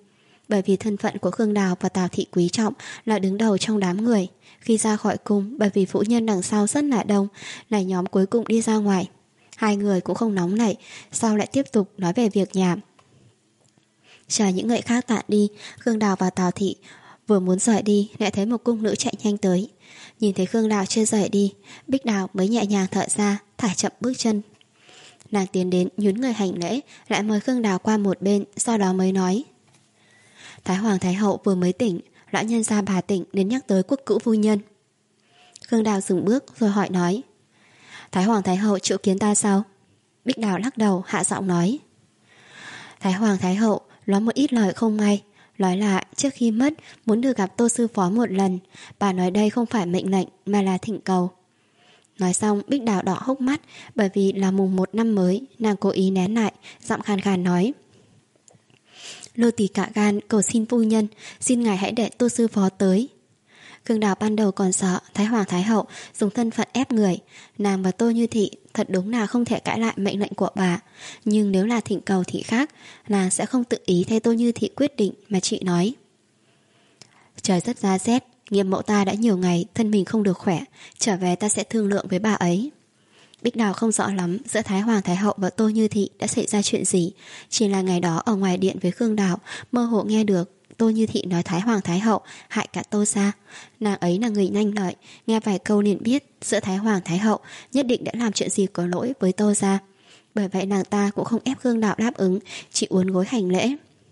Bởi vì thân phận của Khương Đào và Tào Thị quý trọng là đứng đầu trong đám người. Khi ra khỏi cung, bởi vì phụ nhân đằng sau rất là đông, này nhóm cuối cùng đi ra ngoài. Hai người cũng không nóng nảy, sau lại tiếp tục nói về việc nhà. Chờ những người khác tản đi, Khương Đào và Tào Thị vừa muốn rời đi lại thấy một cung nữ chạy nhanh tới. Nhìn thấy Khương Đào chưa rời đi, Bích Đào mới nhẹ nhàng thở ra, thả chậm bước chân. Nàng tiến đến nhún người hành lễ, lại mời Khương Đào qua một bên, sau đó mới nói: Thái Hoàng Thái Hậu vừa mới tỉnh, lão nhân gia bà tỉnh đến nhắc tới quốc cữu phu nhân. Khương Đào dừng bước rồi hỏi nói: Thái Hoàng Thái Hậu triệu kiến ta sao? Bích Đào lắc đầu hạ giọng nói: Thái Hoàng Thái Hậu nói một ít lời không may, nói là trước khi mất muốn được gặp Tô sư phó một lần. Bà nói đây không phải mệnh lệnh mà là thỉnh cầu. Nói xong Bích Đào đỏ hốc mắt, bởi vì là mùng một năm mới, nàng cố ý nén lại, giọng khàn khàn nói: Nô tỳ cả gan cầu xin phu nhân, xin ngài hãy để Tô sư phó tới. Khương Đào ban đầu còn sợ Thái Hoàng Thái Hậu dùng thân phận ép người. Nàng và Tô Như Thị thật đúng là không thể cãi lại mệnh lệnh của bà. Nhưng nếu là thỉnh cầu thì khác, nàng sẽ không tự ý thay Tô Như Thị quyết định, mà chị nói: Trời rất giá rét, Nghiêm mẫu ta đã nhiều ngày thân mình không được khỏe, trở về ta sẽ thương lượng với bà ấy. Bích Đào không rõ lắm giữa Thái Hoàng Thái Hậu và Tô Như Thị đã xảy ra chuyện gì. Chỉ là ngày đó ở ngoài điện với Khương Đào, mơ hồ nghe được Tô Như Thị nói Thái Hoàng Thái Hậu hại cả Tô gia. Nàng ấy là người nhanh lợi, nghe vài câu liền biết giữa Thái Hoàng Thái Hậu nhất định đã làm chuyện gì có lỗi với Tô gia. Bởi vậy nàng ta cũng không ép Khương Đào đáp ứng, chỉ uốn gối hành lễ.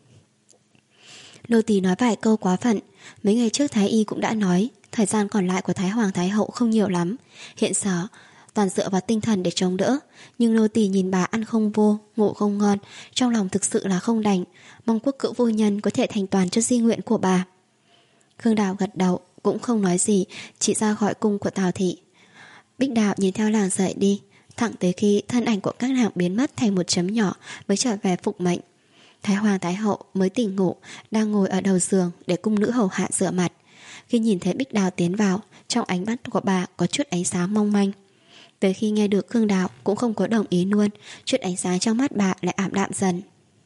Nô tỳ nói vài câu quá phận. Mấy ngày trước Thái Y cũng đã nói thời gian còn lại của Thái Hoàng Thái Hậu không nhiều lắm, hiện giờ toàn dựa vào tinh thần để chống đỡ. Nhưng nô tỳ nhìn bà ăn không vô, ngủ không ngon, trong lòng thực sự là không đành, mong quốc cữu vô nhân có thể thành toàn cho di nguyện của bà. Khương Đào gật đầu, cũng không nói gì, chỉ ra khỏi cung của Tào Thị. Bích Đào nhìn theo nàng rời đi, thẳng tới khi thân ảnh của các nàng biến mất thành một chấm nhỏ mới trở về phục mệnh. Thái Hoàng Thái Hậu mới tỉnh ngủ, đang ngồi ở đầu giường để cung nữ hầu hạ rửa mặt. Khi nhìn thấy Bích Đào tiến vào, trong ánh mắt của bà có chút ánh sáng mong manh. Tới khi nghe được Khương Đào cũng không có đồng ý luôn, chút ánh sáng trong mắt bà lại ảm đạm dần.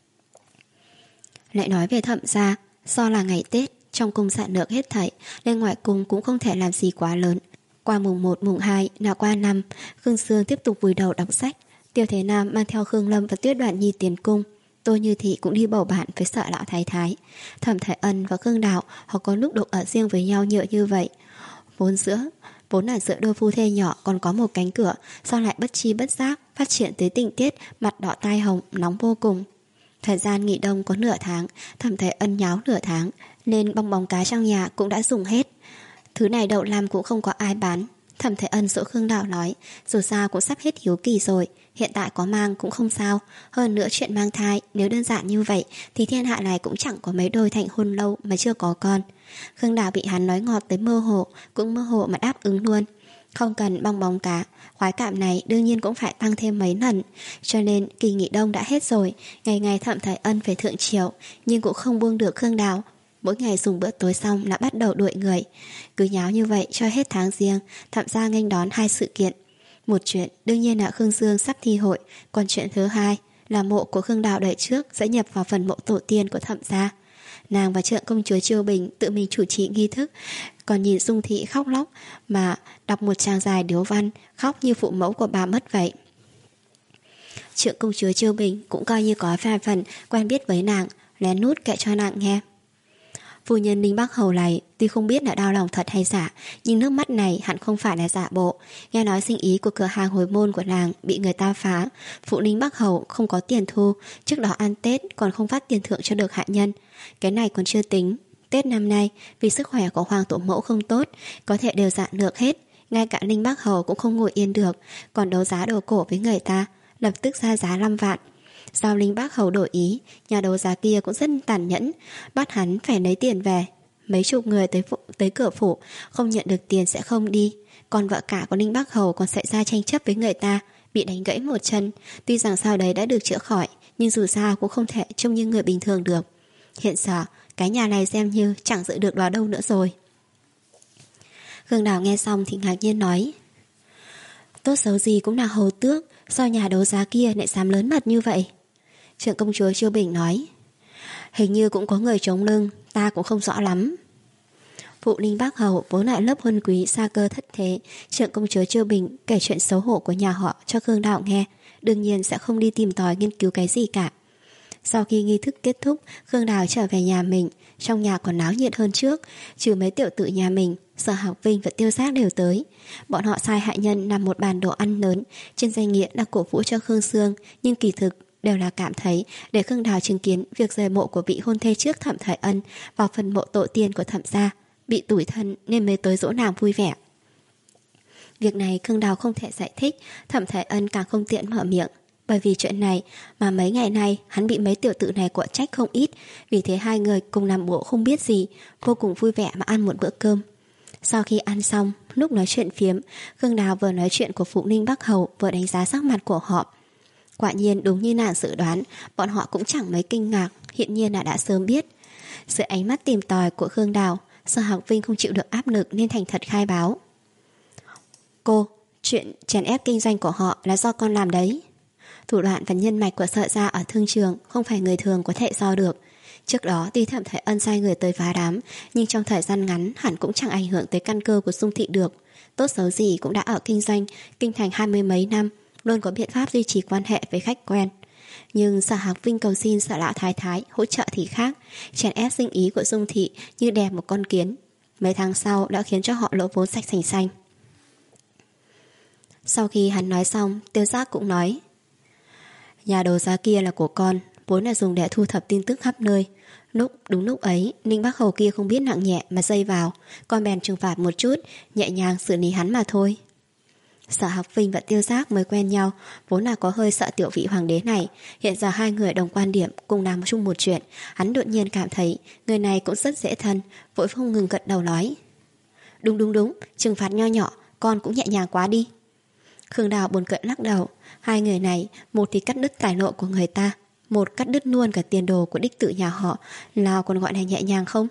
Lại nói về Thẩm gia, do là ngày Tết, trong cung sạn lược hết thảy, nên ngoài cung cũng không thể làm gì quá lớn. Qua mùng một, mùng hai, nào qua năm, Khương Sương tiếp tục vùi đầu đọc sách. Tiêu Thế Nam mang theo Khương Lâm và Tuyết Đoạn Nhi tiến cung. Tô Như Thị cũng đi bầu bạn với sợ lão thái thái. Thẩm Thái Ân và Khương Đào họ có lúc được ở riêng với nhau nhựa như vậy. Vốn giữa Vốn là giữa đôi phu thê nhỏ còn có một cánh cửa, sau lại bất chi bất giác phát triển tới tình tiết mặt đỏ tai hồng, nóng vô cùng. Thời gian nghỉ đông có nửa tháng, Thẩm Thái Ân nháo nửa tháng, nên bong bóng cá trong nhà cũng đã dùng hết. Thứ này đậu làm cũng không có ai bán. Thẩm Thái Ân dỗ Khương Đào nói, dù sao cũng sắp hết hiếu kỳ rồi, hiện tại có mang cũng không sao. Hơn nữa chuyện mang thai, nếu đơn giản như vậy thì thiên hạ này cũng chẳng có mấy đôi thành hôn lâu mà chưa có con. Khương Đào bị hắn nói ngọt tới mơ hồ, cũng mơ hồ mà đáp ứng luôn. Không cần bong bóng cá, khoái cảm này đương nhiên cũng phải tăng thêm mấy lần. Cho nên kỳ nghỉ đông đã hết rồi, ngày ngày Thẩm Thái Ân phải thượng triều, nhưng cũng không buông được Khương Đào. Mỗi ngày dùng bữa tối xong là bắt đầu đuổi người. Cứ nháo như vậy cho hết tháng Giêng, Thẩm gia nghênh đón hai sự kiện. Một chuyện đương nhiên là Khương Dương sắp thi hội, còn chuyện thứ hai là mộ của Khương Đào đời trước sẽ nhập vào phần mộ tổ tiên của Thẩm gia. Nàng và trượng công chúa Chiêu Bình tự mình chủ trì nghi thức, còn nhìn Dung Thị khóc lóc mà đọc một trang dài điếu văn, khóc như phụ mẫu của bà mất vậy. Trượng công chúa Chiêu Bình cũng coi như có vài phần quen biết với nàng, lén nút kể cho nàng nghe. Phu nhân Ninh Bắc Hầu này tuy không biết là đau lòng thật hay giả, nhưng nước mắt này hẳn không phải là giả bộ. Nghe nói sinh ý của cửa hàng hồi môn của nàng bị người ta phá, phụ Ninh Bắc Hầu không có tiền thu, trước đó ăn Tết còn không phát tiền thưởng cho được hạ nhân. Cái này còn chưa tính, Tết năm nay vì sức khỏe của hoàng tổ mẫu không tốt, có thể đều dạn được hết, ngay cả Ninh Bắc Hầu cũng không ngồi yên được, còn đấu giá đồ cổ với người ta, lập tức ra giá năm vạn. Sau Linh Bác Hầu đổi ý, nhà đấu giá kia cũng rất tàn nhẫn, bắt hắn phải lấy tiền về. Mấy chục người tới, phụ, tới cửa phủ, không nhận được tiền sẽ không đi. Còn vợ cả của Linh Bác Hầu còn xảy ra tranh chấp với người ta, bị đánh gãy một chân. Tuy rằng sau đấy đã được chữa khỏi, nhưng dù sao cũng không thể trông như người bình thường được. Hiện giờ, cái nhà này xem như chẳng giữ được đó đâu nữa rồi. Khương Đào nghe xong thì ngạc nhiên nói, tốt xấu gì cũng là hầu tước, sao nhà đấu giá kia lại dám lớn mật như vậy? Trưởng công chúa Chiêu Bình nói, Hình như cũng có người chống lưng, ta cũng không rõ lắm. Phụ Ninh Bác Hầu vốn lại lớp huân quý xa cơ thất thế, trưởng công chúa Chiêu Bình kể chuyện xấu hổ của nhà họ cho Khương Đạo nghe, đương nhiên sẽ không đi tìm tòi nghiên cứu cái gì cả. Sau khi nghi thức kết thúc, Khương Đào trở về nhà mình. Trong nhà còn náo nhiệt hơn trước, trừ mấy tiểu tử nhà mình, Sở Học Vinh và Tiêu Giác đều tới. Bọn họ sai hạ nhân làm một bàn đồ ăn lớn, trên danh nghĩa đã cổ vũ cho Khương Sương, nhưng kỳ thực đều là cảm thấy để Khương Đào chứng kiến việc rời mộ của vị hôn thê trước Thẩm Thời Ân vào phần mộ tổ tiên của Thẩm gia, bị tủi thân nên mới tới dỗ nàng vui vẻ. Việc này Khương Đào không thể giải thích, Thẩm Thời Ân càng không tiện mở miệng. Bởi vì chuyện này mà mấy ngày nay hắn bị mấy tiểu tử này quở trách không ít, vì thế hai người cùng làm bộ không biết gì, vô cùng vui vẻ mà ăn một bữa cơm. Sau khi ăn xong, lúc nói chuyện phiếm, Khương Đào vừa nói chuyện của Phụ Ninh Bắc Hầu vừa đánh giá sắc mặt của họ. Quả nhiên đúng như nàng dự đoán, bọn họ cũng chẳng mấy kinh ngạc, hiện nhiên là đã sớm biết. Dưới ánh mắt tìm tòi của Khương Đào, Sở Học Vinh không chịu được áp lực nên thành thật khai báo. Cô, chuyện chèn ép kinh doanh của họ là do con làm đấy. Thủ đoạn và nhân mạch của Sở gia ở thương trường không phải người thường có thể so được. Trước đó tuy Thẩm Thời Ân sai người tới phá đám, nhưng trong thời gian ngắn hẳn cũng chẳng ảnh hưởng tới căn cơ của Dung thị được. Tốt xấu gì cũng đã ở kinh doanh kinh thành hai mươi mấy năm, luôn có biện pháp duy trì quan hệ với khách quen. Nhưng Sở Học Vinh cầu xin Sở lão thái thái hỗ trợ thì khác, chèn ép sinh ý của Dung thị như đè một con kiến. Mấy tháng sau đã khiến cho họ lỗ vốn sạch sành xanh. Sau khi hắn nói xong, Tiêu Giác cũng nói: nhà đấu giá kia là của con, vốn là dùng để thu thập tin tức khắp nơi. Lúc đúng lúc ấy, Ninh Bắc Hầu kia không biết nặng nhẹ mà dây vào, con bèn trừng phạt một chút, nhẹ nhàng xử lý hắn mà thôi. Sở Học Vinh và Tiêu Giác mới quen nhau, vốn là có hơi sợ tiểu vị hoàng đế này. Hiện giờ hai người đồng quan điểm, cùng làm chung một chuyện, hắn đột nhiên cảm thấy người này cũng rất dễ thân, vội không ngừng gật đầu nói: đúng đúng đúng, trừng phạt nho nhỏ, con cũng nhẹ nhàng quá đi. Khương Đào buồn cười lắc đầu. Hai người này, một thì cắt đứt tài lộ của người ta, một cắt đứt luôn cả tiền đồ của đích tử nhà họ, nào còn gọi là nhẹ nhàng không?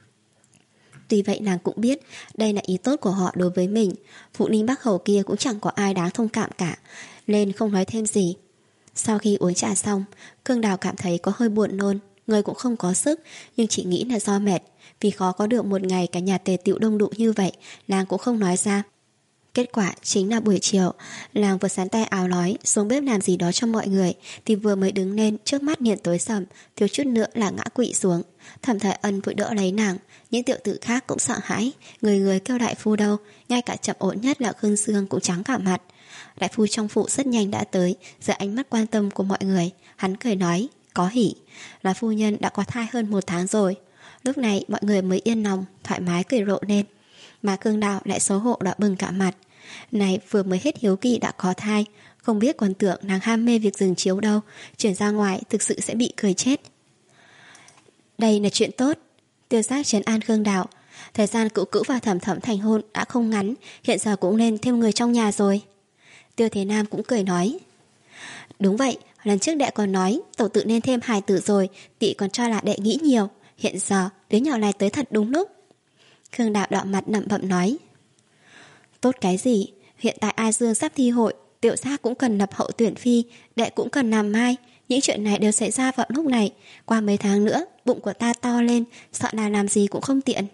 Tuy vậy nàng cũng biết đây là ý tốt của họ đối với mình. Phụ Ninh Bắc Hầu kia cũng chẳng có ai đáng thông cảm cả, nên không nói thêm gì. Sau khi uống trà xong, Khương Đào cảm thấy có hơi buồn nôn, người cũng không có sức, nhưng chỉ nghĩ là do mệt. Vì khó có được một ngày cả nhà tề tựu đông đủ như vậy, nàng cũng không nói ra. Kết quả chính là buổi chiều, nàng vừa sắn tay áo nói xuống bếp làm gì đó cho mọi người, thì vừa mới đứng lên, trước mắt liền tối sầm, thiếu chút nữa là ngã quỵ xuống. Thẩm Thời Ân vội đỡ lấy nàng, những tiểu tử khác cũng sợ hãi, người người kêu đại phu đâu, ngay cả chậm ổn nhất là Khương Dương cũng trắng cả mặt. Đại phu trong phủ rất nhanh đã tới, dưới ánh mắt quan tâm của mọi người, hắn cười nói: có hỉ, là phu nhân đã có thai hơn một tháng rồi. Lúc này mọi người mới yên lòng, thoải mái cười rộ lên. Mà Khương Đào lại xấu hổ đỏ bừng cả mặt. Này vừa mới hết hiếu kỳ đã có thai, không biết còn tưởng nàng ham mê việc dừng chiếu đâu, chuyển ra ngoài thực sự sẽ bị cười chết. Đây là chuyện tốt. Tiêu Giác trấn an Khương Đào. Thời gian cữu cữu và Thẩm Thẩm thành hôn đã không ngắn, hiện giờ cũng nên thêm người trong nhà rồi. Tiêu Thế Nam cũng cười nói: đúng vậy, lần trước đệ còn nói tổ tự nên thêm hài tử rồi, tỷ còn cho là đệ nghĩ nhiều, hiện giờ đứa nhỏ này tới thật đúng lúc. Khương Đạo đỏ mặt nậm bậm nói: tốt cái gì, hiện tại A Dương sắp thi hội, Tiểu Giác cũng cần lập hậu tuyển phi, đệ cũng cần làm mai, những chuyện này đều xảy ra vào lúc này. Qua mấy tháng nữa bụng của ta to lên, sợ là làm gì cũng không tiện.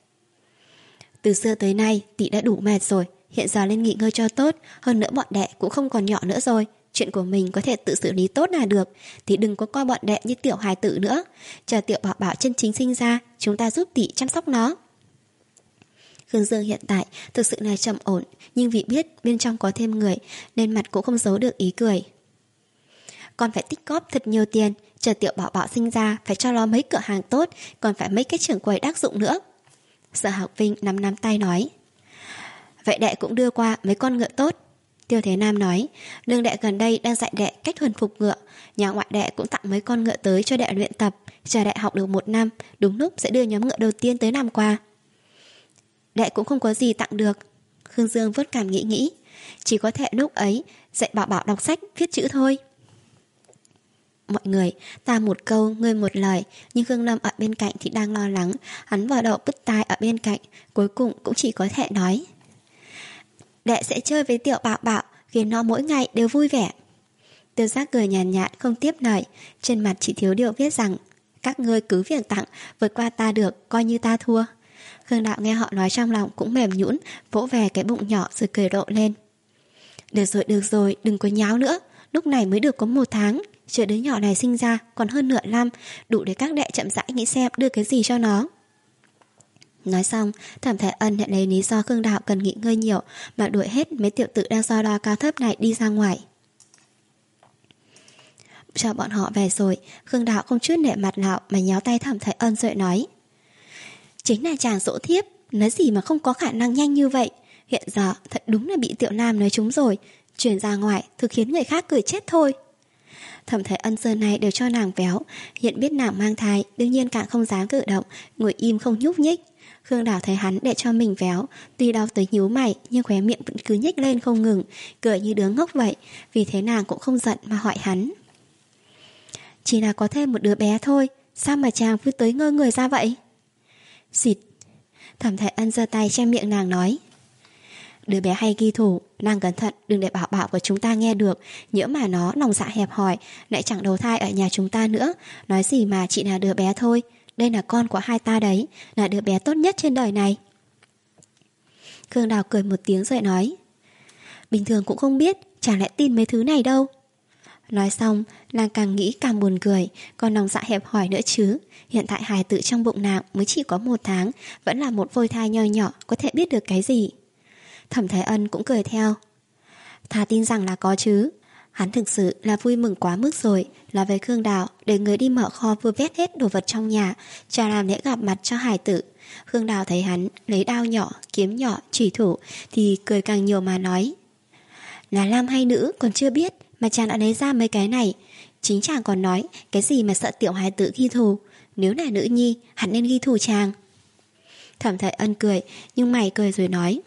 Từ xưa tới nay tỷ đã đủ mệt rồi, hiện giờ lên nghỉ ngơi cho tốt. Hơn nữa bọn đệ cũng không còn nhỏ nữa rồi, chuyện của mình có thể tự xử lý tốt là được. Thì đừng có coi bọn đệ như tiểu hài tử nữa, chờ Tiểu Bảo Bảo chân chính sinh ra, chúng ta giúp tỷ chăm sóc nó. Khương Dương hiện tại thực sự là trầm ổn, nhưng vì biết bên trong có thêm người nên mặt cũng không giấu được ý cười. Con phải tích góp thật nhiều tiền, chờ Tiểu Bảo Bảo sinh ra phải cho nó mấy cửa hàng tốt, còn phải mấy cái trưởng quầy đắc dụng nữa. Sở Học Vinh nắm nắm tay nói: vậy đệ cũng đưa qua mấy con ngựa tốt. Tiêu Thế Nam nói: nương đệ gần đây đang dạy đệ cách thuần phục ngựa, nhà ngoại đệ cũng tặng mấy con ngựa tới cho đệ luyện tập, chờ đệ học được một năm, đúng lúc sẽ đưa nhóm ngựa đầu tiên tới làm quà. Đệ cũng không có gì tặng được. Khương Dương vớt cảm nghĩ nghĩ, chỉ có thể lúc ấy dạy Bảo Bảo đọc sách, viết chữ thôi. Mọi người ta một câu ngươi một lời, nhưng Khương Lâm ở bên cạnh thì đang lo lắng. Hắn vào đầu bứt tai ở bên cạnh, cuối cùng cũng chỉ có thể nói: đệ sẽ chơi với Tiểu Bảo Bảo, khiến nó mỗi ngày đều vui vẻ. Tiêu Giác cười nhàn nhạt, nhạt không tiếp lời, trên mặt chỉ thiếu điều viết rằng: Các ngươi cứ việc tặng, vượt qua ta được, coi như ta thua. Khương Đạo nghe họ nói trong lòng cũng mềm nhũn, vỗ về cái bụng nhỏ rồi cười rộ lên. Được rồi, được rồi, đừng có nháo nữa. Lúc này mới được có một tháng, chờ đứa nhỏ này sinh ra còn hơn nửa năm, đủ để các đệ chậm rãi nghĩ xem đưa cái gì cho nó. Nói xong, Thẩm Thái Ân nhận lấy lý do Khương Đạo cần nghỉ ngơi nhiều mà đuổi hết mấy tiểu tử đang so đo cao thấp này đi ra ngoài. Cho bọn họ về rồi, Khương Đạo không chút nể mặt nào mà nhéo tay Thẩm Thái Ân rồi nói: chính là chàng dỗ thiếp, nói gì mà không có khả năng nhanh như vậy. Hiện giờ thật đúng là bị Tiểu Nam nói trúng rồi, truyền ra ngoài thực khiến người khác cười chết thôi. Thẩm Thái Ân giờ này đều cho nàng véo, hiện biết nàng mang thai, đương nhiên càng không dám cử động, ngồi im không nhúc nhích. Khương Đào thấy hắn để cho mình véo, tuy đau tới nhíu mày nhưng khóe miệng vẫn cứ nhếch lên không ngừng, cười như đứa ngốc vậy. Vì thế nàng cũng không giận mà hỏi hắn: chỉ là có thêm một đứa bé thôi, sao mà chàng cứ tới ngơ người ra vậy? Xịt. Thẩm Thái Ân giơ tay che miệng nàng nói: đứa bé hay ghi thủ, nàng cẩn thận đừng để bảo bảo của chúng ta nghe được, nhỡ mà nó lòng dạ hẹp hòi lại chẳng đầu thai ở nhà chúng ta nữa. Nói gì mà chỉ là đứa bé thôi, đây là con của hai ta đấy, là đứa bé tốt nhất trên đời này. Khương Đào cười một tiếng rồi nói: bình thường cũng không biết, chả lẽ tin mấy thứ này đâu. Nói xong, nàng càng nghĩ càng buồn cười, còn lòng dạ hẹp hòi nữa chứ. Hiện tại hài tử trong bụng nàng mới chỉ có một tháng, vẫn là một phôi thai nho nhỏ, có thể biết được cái gì. Thẩm Thái Ân cũng cười theo: thà tin rằng là có chứ. Hắn thực sự là vui mừng quá mức rồi, là với Khương Đào để người đi mở kho vừa vét hết đồ vật trong nhà, chả làm lễ gặp mặt cho hài tử. Khương Đào thấy hắn lấy đao nhỏ, kiếm nhỏ, chủy thủ thì cười càng nhiều mà nói: là nam hay nữ còn chưa biết mà chàng đã lấy ra mấy cái này. Chính chàng còn nói cái gì mà sợ tiểu hài tử ghi thù, nếu là nữ nhi hẳn nên ghi thù chàng. Thẩm Thái Ân cười, nhưng mày cười rồi nói: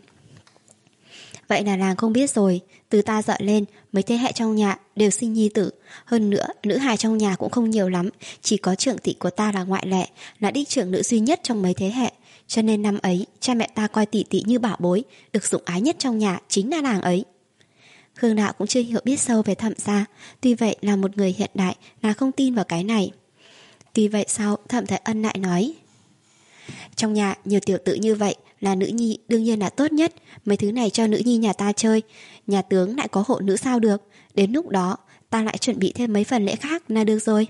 vậy là nàng không biết rồi, từ ta dậy lên mấy thế hệ trong nhà đều sinh nhi tử. Hơn nữa nữ hài trong nhà cũng không nhiều lắm, chỉ có trưởng tỷ của ta là ngoại lệ, là đích trưởng nữ duy nhất trong mấy thế hệ. Cho nên năm ấy cha mẹ ta coi tỷ tỷ như bảo bối, được sủng ái nhất trong nhà chính là nàng ấy. Khương Đạo cũng chưa hiểu biết sâu về Thẩm gia, tuy vậy là một người hiện đại, nàng không tin vào cái này. Tuy vậy sau Thẩm Thái Ân lại nói: trong nhà nhiều tiểu tử như vậy, là nữ nhi đương nhiên là tốt nhất. Mấy thứ này cho nữ nhi nhà ta chơi, nhà tướng lại có hộ nữ sao được. Đến lúc đó ta lại chuẩn bị thêm mấy phần lễ khác là được rồi.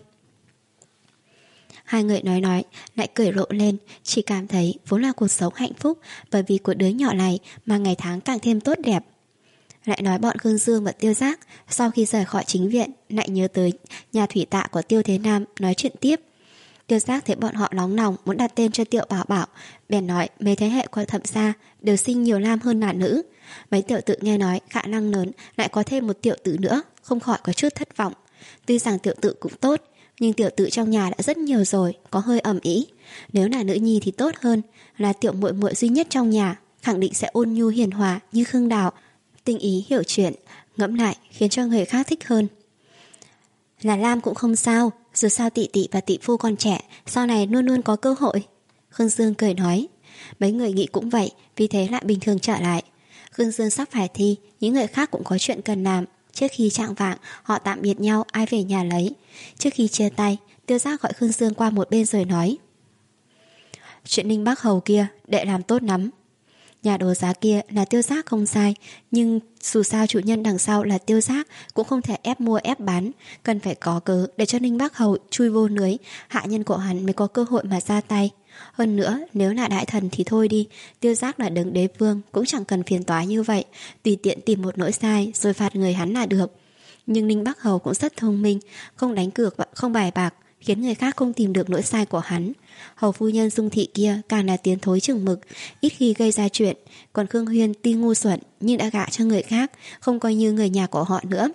Hai người nói nói lại cười rộ lên, chỉ cảm thấy vốn là cuộc sống hạnh phúc bởi vì của đứa nhỏ này mà ngày tháng càng thêm tốt đẹp. Lại nói bọn Khương Dương và Tiêu Giác sau khi rời khỏi chính viện lại nhớ tới nhà thủy tạ của Tiêu Thế Nam nói chuyện tiếp. Tiêu Giác thấy bọn họ nóng lòng muốn đặt tên cho Tiểu Bảo Bảo, bèn nói mấy thế hệ của Thẩm gia đều sinh nhiều nam hơn là nữ. Mấy tiểu tử nghe nói khả năng lớn lại có thêm một tiểu tử nữa, không khỏi có chút thất vọng. Tuy rằng tiểu tử cũng tốt, nhưng tiểu tử trong nhà đã rất nhiều rồi, có hơi ầm ĩ. Nếu là nữ nhi thì tốt hơn, là tiểu muội muội duy nhất trong nhà, khẳng định sẽ ôn nhu hiền hòa như Khương Đào, tinh ý hiểu chuyện, ngẫm lại khiến cho người khác thích hơn. Là Lam cũng không sao, dù sao tỷ tỷ và tỷ phu còn trẻ, sau này luôn luôn có cơ hội. Khương Dương cười nói. Mấy người nghĩ cũng vậy, vì thế lại bình thường trở lại. Khương Dương sắp phải thi, những người khác cũng có chuyện cần làm. Trước khi chạng vạng, họ tạm biệt nhau ai về nhà lấy. Trước khi chia tay, Tiêu Giác gọi Khương Dương qua một bên rồi nói: chuyện Ninh Bắc Hầu kia, đệ làm tốt lắm. Nhà đấu giá kia là Tiêu Giác không sai, nhưng dù sao chủ nhân đằng sau là Tiêu Giác, cũng không thể ép mua ép bán, cần phải có cớ để cho Ninh Bắc Hầu chui vô lưới, hạ nhân của hắn mới có cơ hội mà ra tay. Hơn nữa, nếu là đại thần thì thôi đi, Tiêu Giác là đứng đế vương cũng chẳng cần phiền toái như vậy, tùy tiện tìm một lỗi sai rồi phạt người hắn là được. Nhưng Ninh Bắc Hầu cũng rất thông minh, không đánh cược và không bài bạc, khiến người khác không tìm được lỗi sai của hắn. Hầu phu nhân Dung Thị kia càng là tiến thối chừng mực, ít khi gây ra chuyện. Còn Khương Huyên tuy ngu xuẩn nhưng đã gả cho người khác, không coi như người nhà của họ nữa.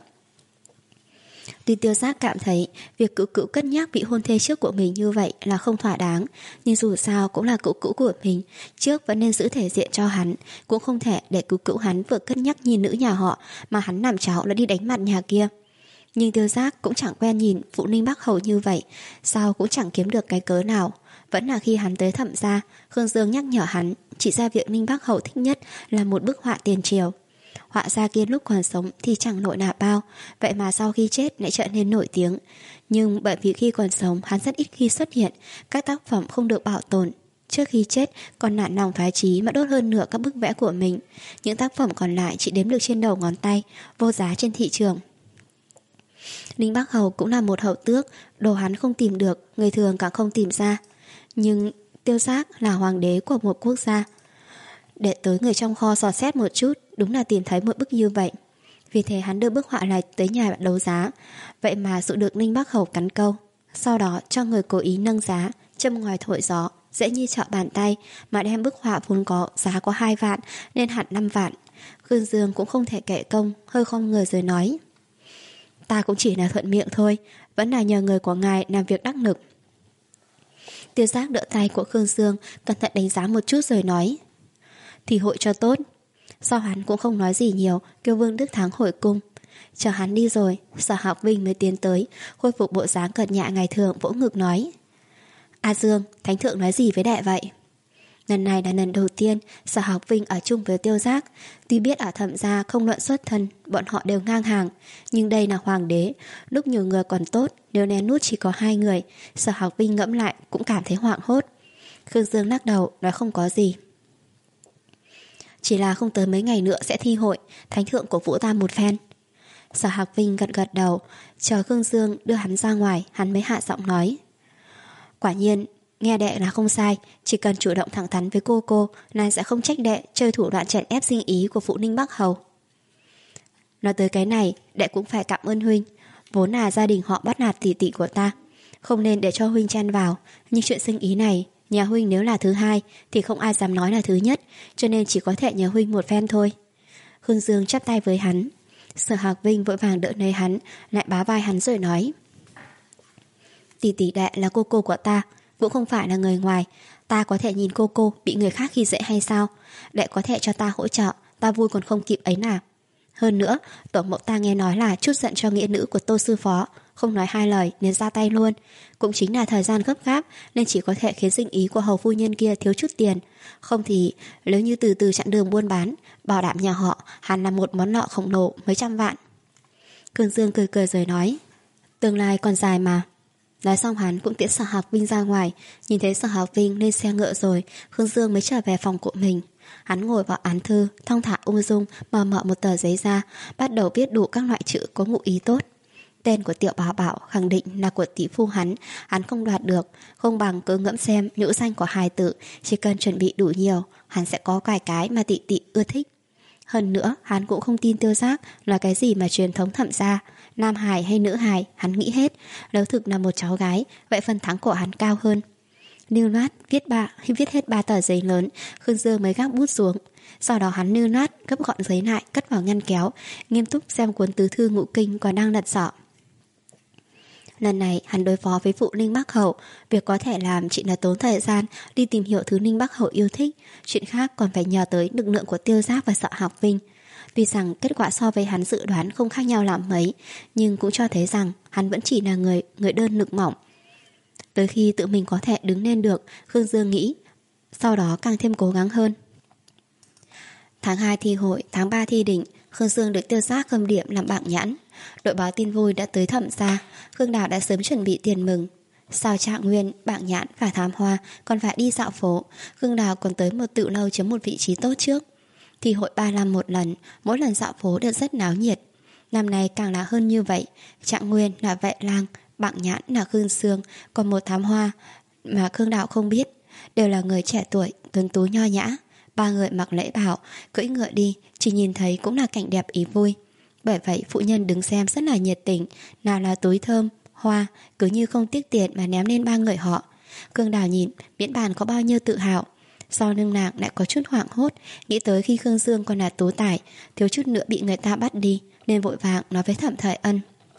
Tuy Tiêu Giác cảm thấy việc cữu cữu cất nhắc vị hôn thê trước của mình như vậy là không thỏa đáng, nhưng dù sao cũng là cữu cữu của mình, trước vẫn nên giữ thể diện cho hắn, cũng không thể để cữu cữu hắn vừa cất nhắc nhìn nữ nhà họ mà hắn làm cháu đã đi đánh mặt nhà kia. Nhưng Tiêu Giác cũng chẳng quen nhìn phụ Ninh Bắc Hầu như vậy, sao cũng chẳng kiếm được cái cớ nào. Vẫn là khi hắn tới Thẩm gia, Khương Dương nhắc nhở hắn chỉ ra việc Ninh Bắc Hầu thích nhất là một bức họa tiền triều. Họa gia kia lúc còn sống thì chẳng nổi nào bao, vậy mà sau khi chết lại trở nên nổi tiếng. Nhưng bởi vì khi còn sống hắn rất ít khi xuất hiện, các tác phẩm không được bảo tồn. Trước khi chết còn nản lòng thoái chí mà đốt hơn nửa các bức vẽ của mình. Những tác phẩm còn lại chỉ đếm được trên đầu ngón tay, vô giá trên thị trường. Ninh Bắc Hầu cũng là một hậu tước, đồ hắn không tìm được, người thường càng không tìm ra. Nhưng Tiêu Giác là hoàng đế của một quốc gia. Để tới người trong kho dò xét một chút, đúng là tìm thấy một bức như vậy. Vì thế hắn đưa bức họa này tới nhà đấu giá. Vậy mà dụ được Ninh Bắc Hầu cắn câu. Sau đó cho người cố ý nâng giá, châm ngòi thổi gió, dễ như trở bàn tay, mà đem bức họa vốn có giá có hai vạn nên hẳn năm vạn. Khương Dương cũng không thể kể công, hơi khom người rồi nói: Ta cũng chỉ là thuận miệng thôi, vẫn là nhờ người của ngài làm việc đắc lực. Tiêu Giác đỡ tay của Khương Dương, cẩn thận đánh giá một chút rồi nói: Thì hội cho tốt. Sau hắn cũng không nói gì nhiều, kêu Vương Đức Thắng hồi cung. Chờ hắn đi rồi, Sở Học Vinh mới tiến tới, khôi phục bộ dáng cợt nhã ngày thường, vỗ ngực nói: A Dương, Thánh thượng nói gì với đệ vậy? Lần này là lần đầu tiên Sở Học Vinh ở chung với Tiêu Giác. Tuy biết ở Thẩm gia không luận xuất thân, bọn họ đều ngang hàng, nhưng đây là hoàng đế, lúc nhiều người còn tốt, nếu lén nút chỉ có hai người. Sở Học Vinh ngẫm lại cũng cảm thấy hoảng hốt. Khương Dương lắc đầu nói không có gì. Chỉ là không tới mấy ngày nữa sẽ thi hội, Thánh thượng cổ vũ ta một phen. Sở Học Vinh gật gật đầu, chờ Khương Dương đưa hắn ra ngoài, hắn mới hạ giọng nói: Quả nhiên, nghe đệ là không sai, chỉ cần chủ động thẳng thắn với cô cô, nàng sẽ không trách đệ chơi thủ đoạn chèn ép sinh ý của phụ Ninh Bắc Hầu. Nói tới cái này, đệ cũng phải cảm ơn huynh, vốn là gia đình họ bắt nạt tỷ tỷ của ta, không nên để cho huynh chen vào, nhưng chuyện sinh ý này, nhà huynh nếu là thứ hai thì không ai dám nói là thứ nhất, cho nên chỉ có thể nhờ huynh một phen thôi. Khương Dương chắp tay với hắn. Sở Hạc Vinh vội vàng đỡ lấy hắn, lại bá vai hắn rồi nói: Tỷ tỷ đệ là cô cô của ta, cũng không phải là người ngoài, ta có thể nhìn cô cô bị người khác khi dễ hay sao? Đệ có thể cho ta hỗ trợ, ta vui còn không kịp ấy nào. Hơn nữa, tổ mẫu ta nghe nói là chút giận cho nghĩa nữ của Tô sư phó, không nói hai lời nên ra tay luôn. Cũng chính là thời gian gấp gáp nên chỉ có thể khiến sinh ý của hầu phu nhân kia thiếu chút tiền. Không thì nếu như từ từ chặn đường buôn bán, bảo đảm nhà họ hẳn là một món nợ khổng lồ mấy trăm vạn. Cường Dương cười cười rồi nói: Tương lai còn dài mà. Nói xong hắn cũng tiễn Sở Học Vinh ra ngoài. Nhìn thấy Sở Học Vinh lên xe ngựa rồi, Khương Dương mới trở về phòng của mình. Hắn ngồi vào án thư, thong thả ung dung, mở mở một tờ giấy ra, bắt đầu viết đủ các loại chữ có ngụ ý tốt. Tên của Tiểu Bảo Bảo khẳng định là của tỷ phu hắn, hắn không đoạt được, không bằng cứ ngẫm xem nhũ danh của hài tử, chỉ cần chuẩn bị đủ nhiều, hắn sẽ có vài cái mà tỷ tỷ ưa thích. Hơn nữa, hắn cũng không tin Tiêu Giác là cái gì mà truyền thống Thẩm gia, nam hài hay nữ hài, hắn nghĩ hết, nếu thực là một cháu gái, vậy phần thắng của hắn cao hơn. Lưu loát viết ba viết hết ba tờ giấy lớn, Khương Dương mới gác bút xuống. Sau đó hắn lưu loát gấp gọn giấy lại, cất vào ngăn kéo, nghiêm túc xem cuốn tứ thư ngũ kinh còn đang lật dở. Lần này hắn đối phó với phụ Ninh Bắc Hậu, việc có thể làm chỉ là tốn thời gian đi tìm hiểu thứ Ninh Bắc Hậu yêu thích, chuyện khác còn phải nhờ tới lực lượng của Tiêu Giác và Sở Học Vinh. Tuy rằng kết quả so với hắn dự đoán không khác nhau làm mấy, nhưng cũng cho thấy rằng hắn vẫn chỉ là người người đơn lực mỏng. Tới khi tự mình có thể đứng lên được, Khương Dương nghĩ, sau đó càng thêm cố gắng hơn. Tháng hai thi hội, tháng ba thi định, Khương Dương được Tiêu Giác khâm điểm làm bảng nhãn. Đội báo tin vui đã tới Thẩm gia, Khương Đào đã sớm chuẩn bị tiền mừng. Sau Trạng Nguyên, bảng nhãn và thám hoa còn phải đi dạo phố, Khương Đào còn tới một tiểu lâu chiếm một vị trí tốt trước. Thi hội ba năm một lần, mỗi lần dạo phố đều rất náo nhiệt. Năm nay càng là hơn như vậy, Trạng Nguyên là Vệ Lang, bảng nhãn là Khương Sương, còn một thám hoa mà Khương Đào không biết, đều là người trẻ tuổi, tuấn tú nho nhã. Ba người mặc lễ bảo, cưỡi ngựa đi, chỉ nhìn thấy cũng là cảnh đẹp ý vui. Bởi vậy phụ nhân đứng xem rất là nhiệt tình, nào là túi thơm, hoa, cứ như không tiếc tiền mà ném lên ba người họ. Khương Đào nhìn, miễn bàn có bao nhiêu tự hào. Sau lưng nàng lại có chút hoảng hốt, nghĩ tới khi Khương Dương còn là tú tài, thiếu chút nữa bị người ta bắt đi, nên vội vàng nói với Thẩm Thời Ân: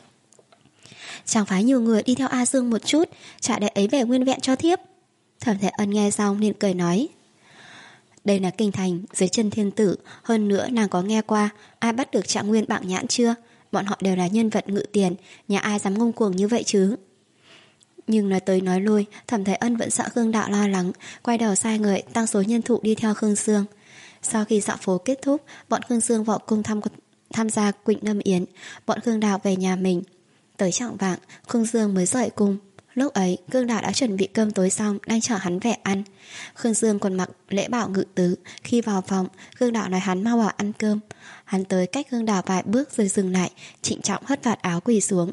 Chẳng phải nhiều người đi theo A Dương một chút, trả đệ ấy về nguyên vẹn cho thiếp. Thẩm Thời Ân nghe xong liền cười nói: Đây là kinh thành dưới chân thiên tử, hơn nữa nàng có nghe qua ai bắt được Trạng Nguyên bảng nhãn chưa? Bọn họ đều là nhân vật ngự tiền, nhà ai dám ngông cuồng như vậy chứ? Nhưng nói tới nói lui, Thẩm Thời Ân vẫn sợ Khương Đạo lo lắng, quay đầu sai người tăng số nhân thụ đi theo Khương Dương. Sau khi dạo phố kết thúc, bọn Khương Dương vào cung tham, tham gia Quỳnh Lâm Yến. Bọn Khương Đào về nhà mình. Tới chạng vạng, Khương Dương mới rời cung. Lúc ấy, Khương Đào đã chuẩn bị cơm tối xong, đang chờ hắn về ăn. Khương Dương còn mặc lễ bảo ngự tứ. Khi vào phòng, Khương Đào nói hắn mau vào ăn cơm. Hắn tới cách Khương Đào vài bước rồi dừng lại, trịnh trọng hất vạt áo quỳ xuống.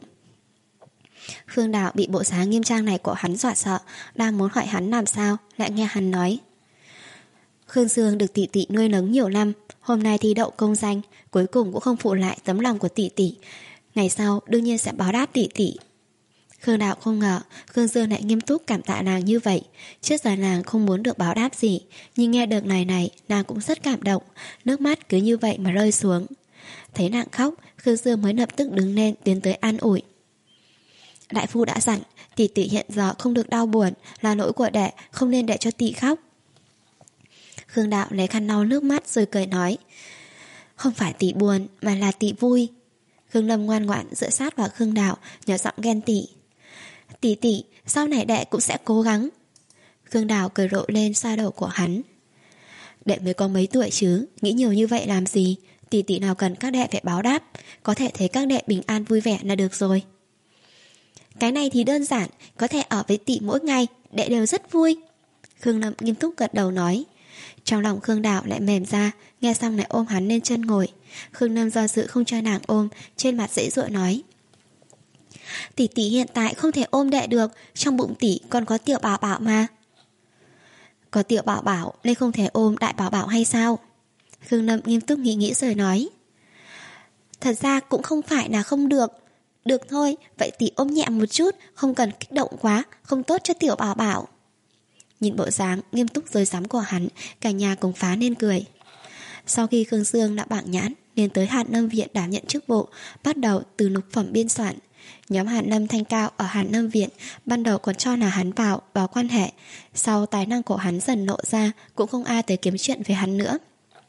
Khương Đào bị bộ dáng nghiêm trang này của hắn dọa sợ, đang muốn hỏi hắn làm sao, lại nghe hắn nói: Khương Dương được tỷ tỷ nuôi nấng nhiều năm, hôm nay thi đậu công danh, cuối cùng cũng không phụ lại tấm lòng của tỷ tỷ. Ngày sau đương nhiên sẽ báo đáp tỷ tỷ. Khương Đào không ngờ Khương Dương lại nghiêm túc cảm tạ nàng như vậy. Trước giờ nàng không muốn được báo đáp gì, nhưng nghe được lời này nàng cũng rất cảm động, nước mắt cứ như vậy mà rơi xuống. Thấy nàng khóc, Khương Dương mới lập tức đứng lên tiến tới an ủi. Đại phu đã dặn, tỷ tỷ hiện giờ không được đau buồn, là lỗi của đệ, không nên để cho tỷ khóc. Khương Đạo lấy khăn lau nước mắt rồi cười nói: Không phải tỷ buồn mà là tỷ vui. Khương Lâm ngoan ngoãn dựa sát vào Khương Đạo, nhỏ giọng ghen tị: Tỷ tỷ, sau này đệ cũng sẽ cố gắng. Khương Đạo cười rộ lên xoa đầu của hắn: Đệ mới có mấy tuổi chứ, nghĩ nhiều như vậy làm gì? Tỷ tỷ nào cần các đệ phải báo đáp, có thể thấy các đệ bình an vui vẻ là được rồi. Cái này thì đơn giản, có thể ở với tỷ mỗi ngày, đệ đều rất vui. Khương Lâm nghiêm túc gật đầu nói. Trong lòng Khương Đạo lại mềm ra, nghe xong lại ôm hắn lên chân ngồi. Khương Lâm do dự không cho nàng ôm, trên mặt dễ dụa nói: Tỷ tỷ hiện tại không thể ôm đệ được, trong bụng tỷ còn có tiểu bảo bảo mà. Có tiểu bảo bảo nên không thể ôm đại bảo bảo hay sao? Khương Lâm nghiêm túc nghĩ nghĩ rồi nói: Thật ra cũng không phải là không được. Được thôi, vậy tỷ ôm nhẹ một chút, không cần kích động quá, không tốt cho tiểu bảo bảo. Nhìn bộ dáng nghiêm túc rối rắm của hắn, cả nhà cùng phá nên cười. Sau khi Khương Dương đã bảng nhãn, nên tới Hàn Lâm Viện đảm nhận chức vụ, bắt đầu từ lục phẩm biên soạn. Nhóm Hàn Lâm thanh cao ở Hàn Lâm Viện ban đầu còn cho là hắn vào vào quan hệ, sau tài năng của hắn dần lộ ra, cũng không ai tới kiếm chuyện với hắn nữa.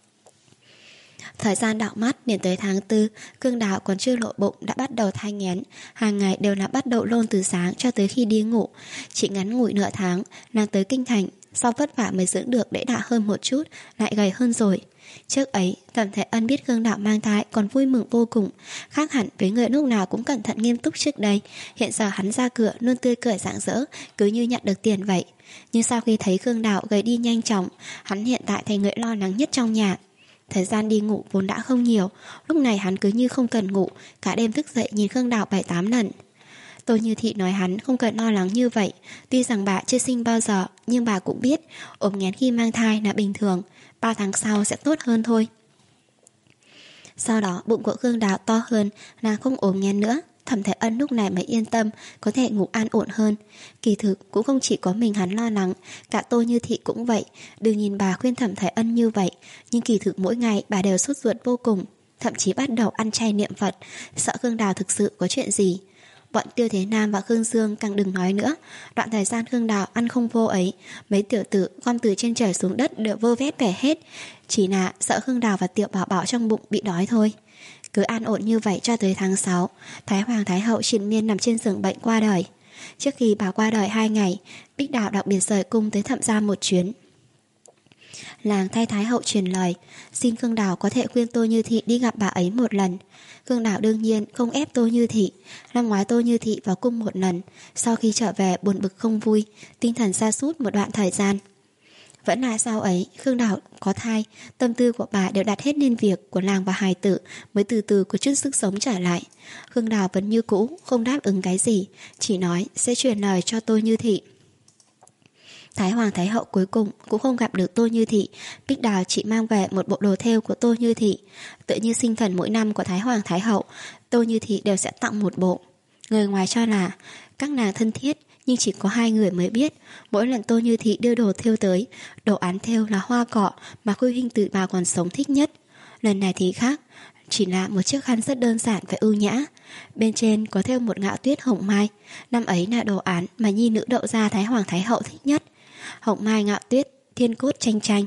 Thời gian đảo mắt đến tới tháng tư, Khương Đào còn chưa lộ bụng đã bắt đầu thai nghén. Hàng ngày đều là bắt đầu lôn từ sáng cho tới khi đi ngủ. Chỉ ngắn ngủi nửa tháng, nàng tới kinh thành, sau vất vả mới dưỡng được đễ đạ hơn một chút, lại gầy hơn rồi. Trước ấy, Thẩm Thái Ân biết Khương Đào mang thai còn vui mừng vô cùng, khác hẳn với người lúc nào cũng cẩn thận nghiêm túc trước đây. Hiện giờ hắn ra cửa luôn tươi cười rạng rỡ, cứ như nhận được tiền vậy. Nhưng sau khi thấy Khương Đào gầy đi nhanh chóng, hắn hiện tại thành người lo lắng nhất trong nhà. Thời gian đi ngủ vốn đã không nhiều, lúc này hắn cứ như không cần ngủ, cả đêm thức dậy nhìn Khương Đào bảy tám lần. Tô Như Thị nói hắn không cần lo lắng như vậy. Tuy rằng bà chưa sinh bao giờ, nhưng bà cũng biết ốm nghén khi mang thai là bình thường, ba tháng sau sẽ tốt hơn thôi. Sau đó bụng của Khương Đào to hơn, nàng không ốm nghén nữa. Thẩm Thái Ân lúc này mới yên tâm, có thể ngủ an ổn hơn. Kỳ thực cũng không chỉ có mình hắn lo lắng, cả Tô Như Thị cũng vậy. Đừng nhìn bà khuyên Thẩm Thái Ân như vậy, nhưng kỳ thực mỗi ngày bà đều sốt ruột vô cùng, thậm chí bắt đầu ăn chay niệm Phật, sợ Khương Đào thực sự có chuyện gì. Bọn Tiêu Thế Nam và Khương Dương càng đừng nói nữa. Đoạn thời gian Khương Đào ăn không vô ấy, mấy tiểu tử gom từ trên trời xuống đất đều vơ vét vẻ hết. Chỉ là sợ Khương Đào và tiểu bảo bảo trong bụng bị đói thôi. Cứ an ổn như vậy cho tới tháng sáu, Thái Hoàng Thái Hậu triền miên nằm trên giường bệnh qua đời. Trước khi bà qua đời hai ngày, Bích Đào đặc biệt rời cung tới Thẩm gia một chuyến. Làng thay Thái Hậu truyền lời, xin Khương Đào có thể khuyên Tô Như Thị đi gặp bà ấy một lần. Khương Đào đương nhiên không ép Tô Như Thị. Năm ngoái Tô Như Thị vào cung một lần, sau khi trở về buồn bực không vui, tinh thần sa sút một đoạn thời gian. Vẫn là sau ấy, Khương Đào có thai, tâm tư của bà đều đặt hết lên việc của làng và hài tử, mới từ từ có chút sức sống trở lại. Khương Đào vẫn như cũ, không đáp ứng cái gì, chỉ nói sẽ truyền lời cho Tô Như Thị. Thái Hoàng Thái Hậu cuối cùng cũng không gặp được Tô Như Thị. Bích Đào chỉ mang về một bộ đồ thêu của Tô Như Thị. Tự như sinh thần mỗi năm của Thái Hoàng Thái Hậu, Tô Như Thị đều sẽ tặng một bộ. Người ngoài cho là các nàng thân thiết, nhưng chỉ có hai người mới biết. Mỗi lần Tô Như Thị đưa đồ thêu tới, đồ án thêu là hoa cỏ mà Khôi Hinh Tử bà còn sống thích nhất. Lần này thì khác, chỉ là một chiếc khăn rất đơn giản và ưu nhã. Bên trên có thêu một ngạo tuyết hồng mai. Năm ấy là đồ án mà nhi nữ Đậu gia Thái Hoàng Thái Hậu thích nhất. Hồng mai ngạo tuyết, thiên cốt tranh tranh.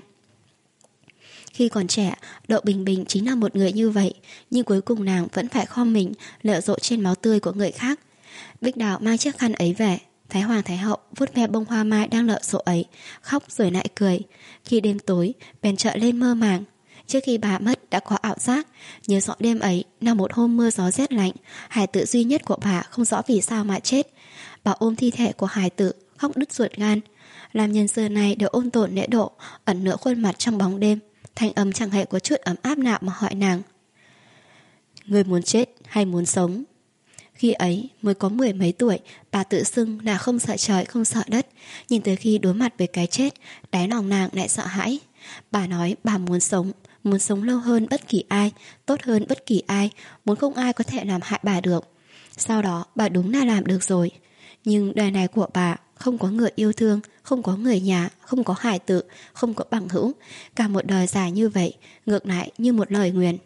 Khi còn trẻ, Đậu Bình Bình chính là một người như vậy, nhưng cuối cùng nàng vẫn phải khom mình lựa dội trên máu tươi của người khác. Bích Đào mang chiếc khăn ấy về, Thái Hoàng Thái Hậu vuốt ve bông hoa mai đang nở rộ ấy, khóc rồi lại cười. Khi đêm tối, bèn trở lên mơ màng. Trước khi bà mất đã có ảo giác, nhớ rõ đêm ấy là một hôm mưa gió rét lạnh, hài tử duy nhất của bà không rõ vì sao mà chết. Bà ôm thi thể của hài tử, khóc đứt ruột gan. Làm nhân xưa này đều ôn tồn lễ độ, ẩn nửa khuôn mặt trong bóng đêm. Thanh âm chẳng hề có chút ấm áp nào mà hỏi nàng: người muốn chết hay muốn sống? Khi ấy mới có mười mấy tuổi, bà tự xưng là không sợ trời không sợ đất. Nhưng tới khi đối mặt với cái chết, đáy lòng nàng lại sợ hãi. Bà nói bà muốn sống, muốn sống lâu hơn bất kỳ ai, tốt hơn bất kỳ ai, muốn không ai có thể làm hại bà được. Sau đó bà đúng là làm được rồi. Nhưng đời này của bà không có người yêu thương, không có người nhà, không có hài tử, không có bằng hữu. Cả một đời dài như vậy, ngược lại như một lời nguyền.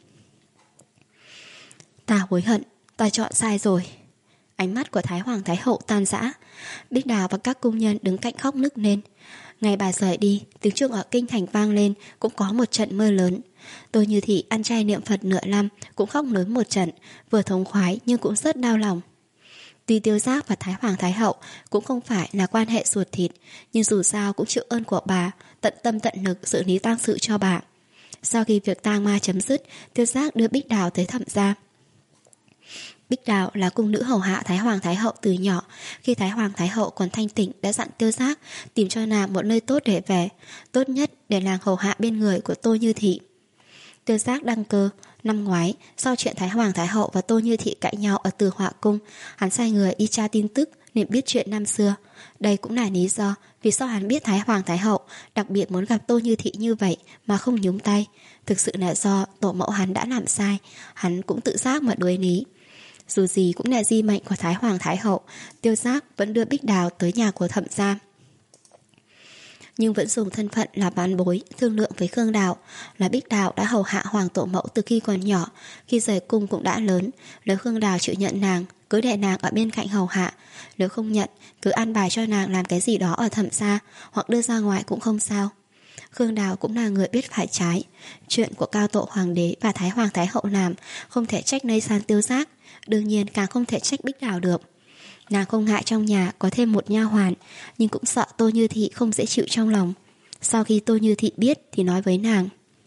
Ta hối hận, ta chọn sai rồi. Ánh mắt của Thái Hoàng Thái Hậu tan rã. Bích Đào và các cung nhân đứng cạnh khóc nức lên. Ngày bà rời đi, tiếng chuông ở kinh thành vang lên, cũng có một trận mưa lớn. Tôi Như Thị ăn chay niệm Phật nửa năm, cũng khóc lớn một trận, vừa thống khoái nhưng cũng rất đau lòng. Tuy Tiêu Giác và Thái Hoàng Thái Hậu cũng không phải là quan hệ ruột thịt, nhưng dù sao cũng chịu ơn của bà, tận tâm tận lực xử lý tang sự cho bà. Sau khi việc tang ma chấm dứt, Tiêu Giác đưa Bích Đào tới Thẩm gia. Bích Đào là cung nữ hầu hạ Thái Hoàng Thái Hậu từ nhỏ. Khi Thái Hoàng Thái Hậu còn thanh tỉnh đã dặn Tiêu Giác tìm cho nàng một nơi tốt để về, tốt nhất để nàng hầu hạ bên người của Tô Như Thị. Tiêu Giác đăng cơ năm ngoái, sau chuyện Thái Hoàng Thái Hậu và Tô Như Thị cãi nhau ở Từ Họa Cung, hắn sai người đi tra tin tức nên biết chuyện năm xưa. Đây cũng là lý do vì sao hắn biết Thái Hoàng Thái Hậu đặc biệt muốn gặp Tô Như Thị như vậy mà không nhúng tay. Thực sự là do tổ mẫu hắn đã làm sai, hắn cũng tự giác mà đối lý. Dù gì cũng là di mệnh của Thái Hoàng Thái Hậu, Tiêu Giác vẫn đưa Bích Đào tới nhà của Thẩm gia, nhưng vẫn dùng thân phận là bán bối thương lượng với Khương Đào là Bích Đào đã hầu hạ Hoàng tổ mẫu từ khi còn nhỏ, khi rời cung cũng đã lớn. Nếu Khương Đào chịu nhận nàng, cứ để nàng ở bên cạnh hầu hạ. Nếu không nhận, cứ an bài cho nàng làm cái gì đó ở Thẩm gia, hoặc đưa ra ngoài cũng không sao. Khương Đào cũng là người biết phải trái. Chuyện của cao tổ hoàng đế và Thái Hoàng Thái Hậu làm, không thể trách Nây San Tiêu Giác, đương nhiên càng không thể trách Bích Đào được. Nàng không ngại trong nhà có thêm một nha hoàn, nhưng cũng sợ Tô Như Thị không dễ chịu trong lòng. Sau khi Tô Như Thị biết thì nói với nàng: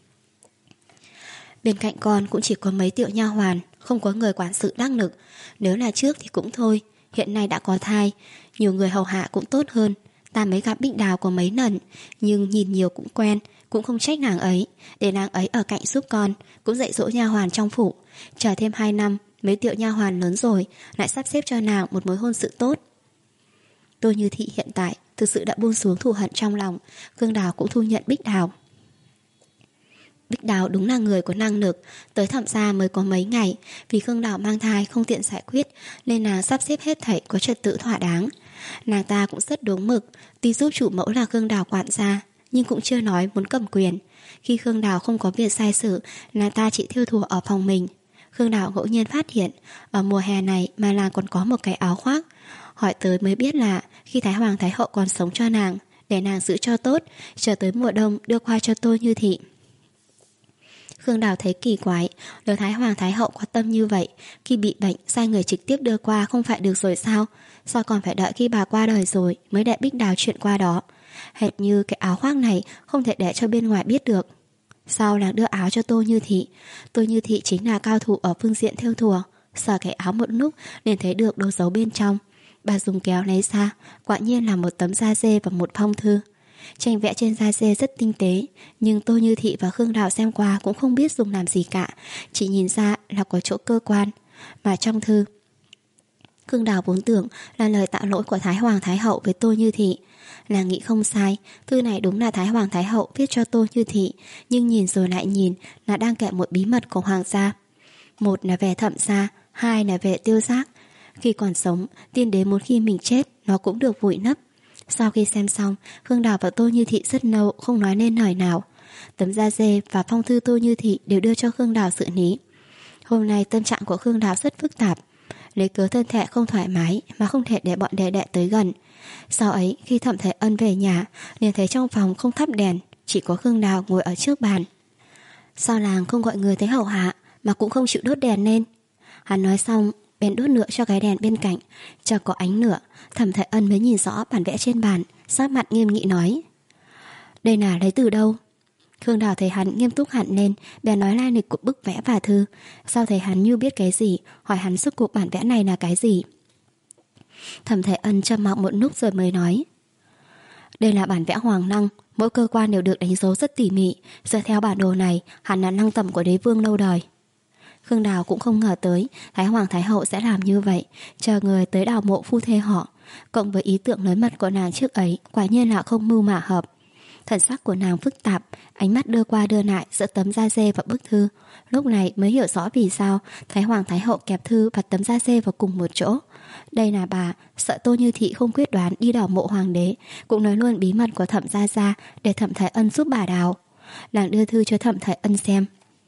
bên cạnh con cũng chỉ có mấy tiểu nha hoàn, không có người quản sự đắc lực. Nếu là trước thì cũng thôi, hiện nay đã có thai, nhiều người hầu hạ cũng tốt hơn. Ta mới gặp Bích Đào có mấy lần, nhưng nhìn nhiều cũng quen, cũng không trách nàng ấy, để nàng ấy ở cạnh giúp con, cũng dạy dỗ nha hoàn trong phủ. Chờ thêm hai năm, mấy tiểu nha hoàn lớn rồi, lại sắp xếp cho nàng một mối hôn sự tốt. Tô Như Thị hiện tại thực sự đã buông xuống thù hận trong lòng. Khương Đào cũng thu nhận Bích Đào. Bích Đào đúng là người có năng lực. Tới Thẩm gia mới có mấy ngày, vì Khương Đào mang thai không tiện giải quyết, nên nàng sắp xếp hết thảy có trật tự thỏa đáng. Nàng ta cũng rất đúng mực, tuy giúp chủ mẫu là Khương Đào quản gia, nhưng cũng chưa nói muốn cầm quyền. Khi Khương Đào không có việc sai sự, nàng ta chỉ thiêu thùa ở phòng mình. Khương Đào ngẫu nhiên phát hiện ở mùa hè này mà nàng còn có một cái áo khoác. Hỏi tới mới biết là khi Thái Hoàng Thái Hậu còn sống cho nàng, để nàng giữ cho tốt, chờ tới mùa đông đưa qua cho Tô Như Thị. Khương Đào thấy kỳ quái, nếu Thái Hoàng Thái Hậu có tâm như vậy, khi bị bệnh sai người trực tiếp đưa qua không phải được rồi sao? Sao còn phải đợi khi bà qua đời rồi mới để Bích Đào chuyện qua đó? Hệt như cái áo khoác này không thể để cho bên ngoài biết được. Sau nàng đưa áo cho Tô Như Thị. Tô Như Thị chính là cao thủ ở phương diện thêu thùa, sờ cái áo một lúc liền thấy được đồ dấu bên trong. Bà dùng kéo lấy ra, quả nhiên là một tấm da dê và một phong thư. Tranh vẽ trên da dê rất tinh tế, nhưng Tô Như Thị và Khương Đào xem qua cũng không biết dùng làm gì cả, chỉ nhìn ra là có chỗ cơ quan. Mà trong thư, Khương Đào vốn tưởng là lời tạ lỗi của Thái Hoàng Thái Hậu với Tô Như Thị. Nàng nghĩ không sai, thư này đúng là Thái Hoàng Thái Hậu viết cho Tô Như Thị, nhưng nhìn rồi lại nhìn là đang kể một bí mật của Hoàng gia. Một là về Thẩm gia, hai là về Tiêu Giác. Khi còn sống, tiên đế muốn khi mình chết nó cũng được vùi nấp. Sau khi xem xong, Khương Đào và Tô Như Thị rất lâu không nói nên lời nào. Tấm da dê và phong thư Tô Như Thị đều đưa cho Khương Đào xử lý. Hôm nay tâm trạng của Khương Đào rất phức tạp, lấy cớ thân thể không thoải mái mà không thể để bọn đệ đệ tới gần. Sau ấy khi Thẩm Thái Ân về nhà, liền thấy trong phòng không thắp đèn, chỉ có Khương Đào ngồi ở trước bàn. Sao làng không gọi người tới hầu hạ mà cũng không chịu đốt đèn lên? Hắn nói xong bèn đốt lửa cho cái đèn bên cạnh. Cho có ánh lửa, Thẩm Thái Ân mới nhìn rõ bản vẽ trên bàn, sắc mặt nghiêm nghị nói: Đây là lấy từ đâu? Khương Đào thấy hắn nghiêm túc hẳn lên, bèn nói lai lịch của bức vẽ và thư. Sau thấy hắn như biết cái gì, hỏi hắn rốt cuộc bản vẽ này là cái gì. Thẩm Thái Ân trầm mặc một lúc rồi mới nói: Đây là bản vẽ hoàng lăng, mỗi cơ quan đều được đánh dấu rất tỉ mỉ. Dựa theo bản đồ này, hẳn là lăng tẩm của đế vương lâu đời. Khương Đào cũng không ngờ tới Thái Hoàng Thái Hậu sẽ làm như vậy, chờ người tới đào mộ phu thê họ. Cộng với ý tưởng lớn mật của nàng trước ấy, quả nhiên là không mưu mà hợp. Thần sắc của nàng phức tạp, ánh mắt đưa qua đưa lại giữa tấm da dê và bức thư. Lúc này mới hiểu rõ vì sao Thái Hoàng Thái Hậu kẹp thư và tấm da dê vào cùng một chỗ. Đây là bà sợ Tô Như Thị không quyết đoán đi đào mộ hoàng đế, cũng nói luôn bí mật của Thẩm gia gia để Thẩm Thái Ân giúp bà đào. Nàng đưa thư cho Thẩm Thái Ân xem.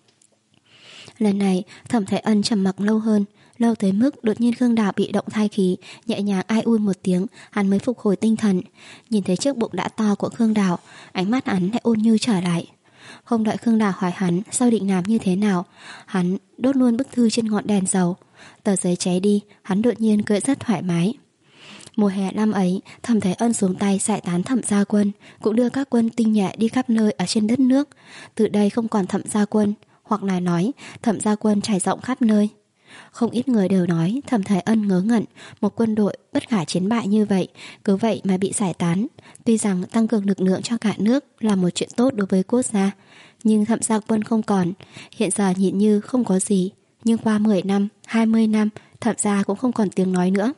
Lần này Thẩm Thái Ân trầm mặc lâu hơn, lâu tới mức đột nhiên Khương Đào bị động thai khí, nhẹ nhàng ai ui một tiếng, hắn mới phục hồi tinh thần. Nhìn thấy chiếc bụng đã to của Khương Đào, ánh mắt hắn lại ôn nhu trở lại. Không đợi Khương Đào hỏi hắn sao định làm như thế nào, hắn đốt luôn bức thư trên ngọn đèn dầu. Tờ giấy cháy đi, hắn đột nhiên cười rất thoải mái. Mùa hè năm ấy, Thẩm Thái Ân xuống tay giải tán Thẩm gia quân, cũng đưa các quân tinh nhuệ đi khắp nơi ở trên đất nước. Từ đây không còn Thẩm gia quân, hoặc là nói Thẩm gia quân trải rộng khắp nơi. Không ít người đều nói Thẩm Thái Ân ngớ ngẩn, một quân đội bất khả chiến bại như vậy, cứ vậy mà bị giải tán. Tuy rằng tăng cường lực lượng cho cả nước là một chuyện tốt đối với quốc gia, nhưng Thẩm gia quân không còn. Hiện giờ nhìn như không có gì, nhưng qua mười năm, hai mươi năm, Thẩm gia cũng không còn tiếng nói nữa.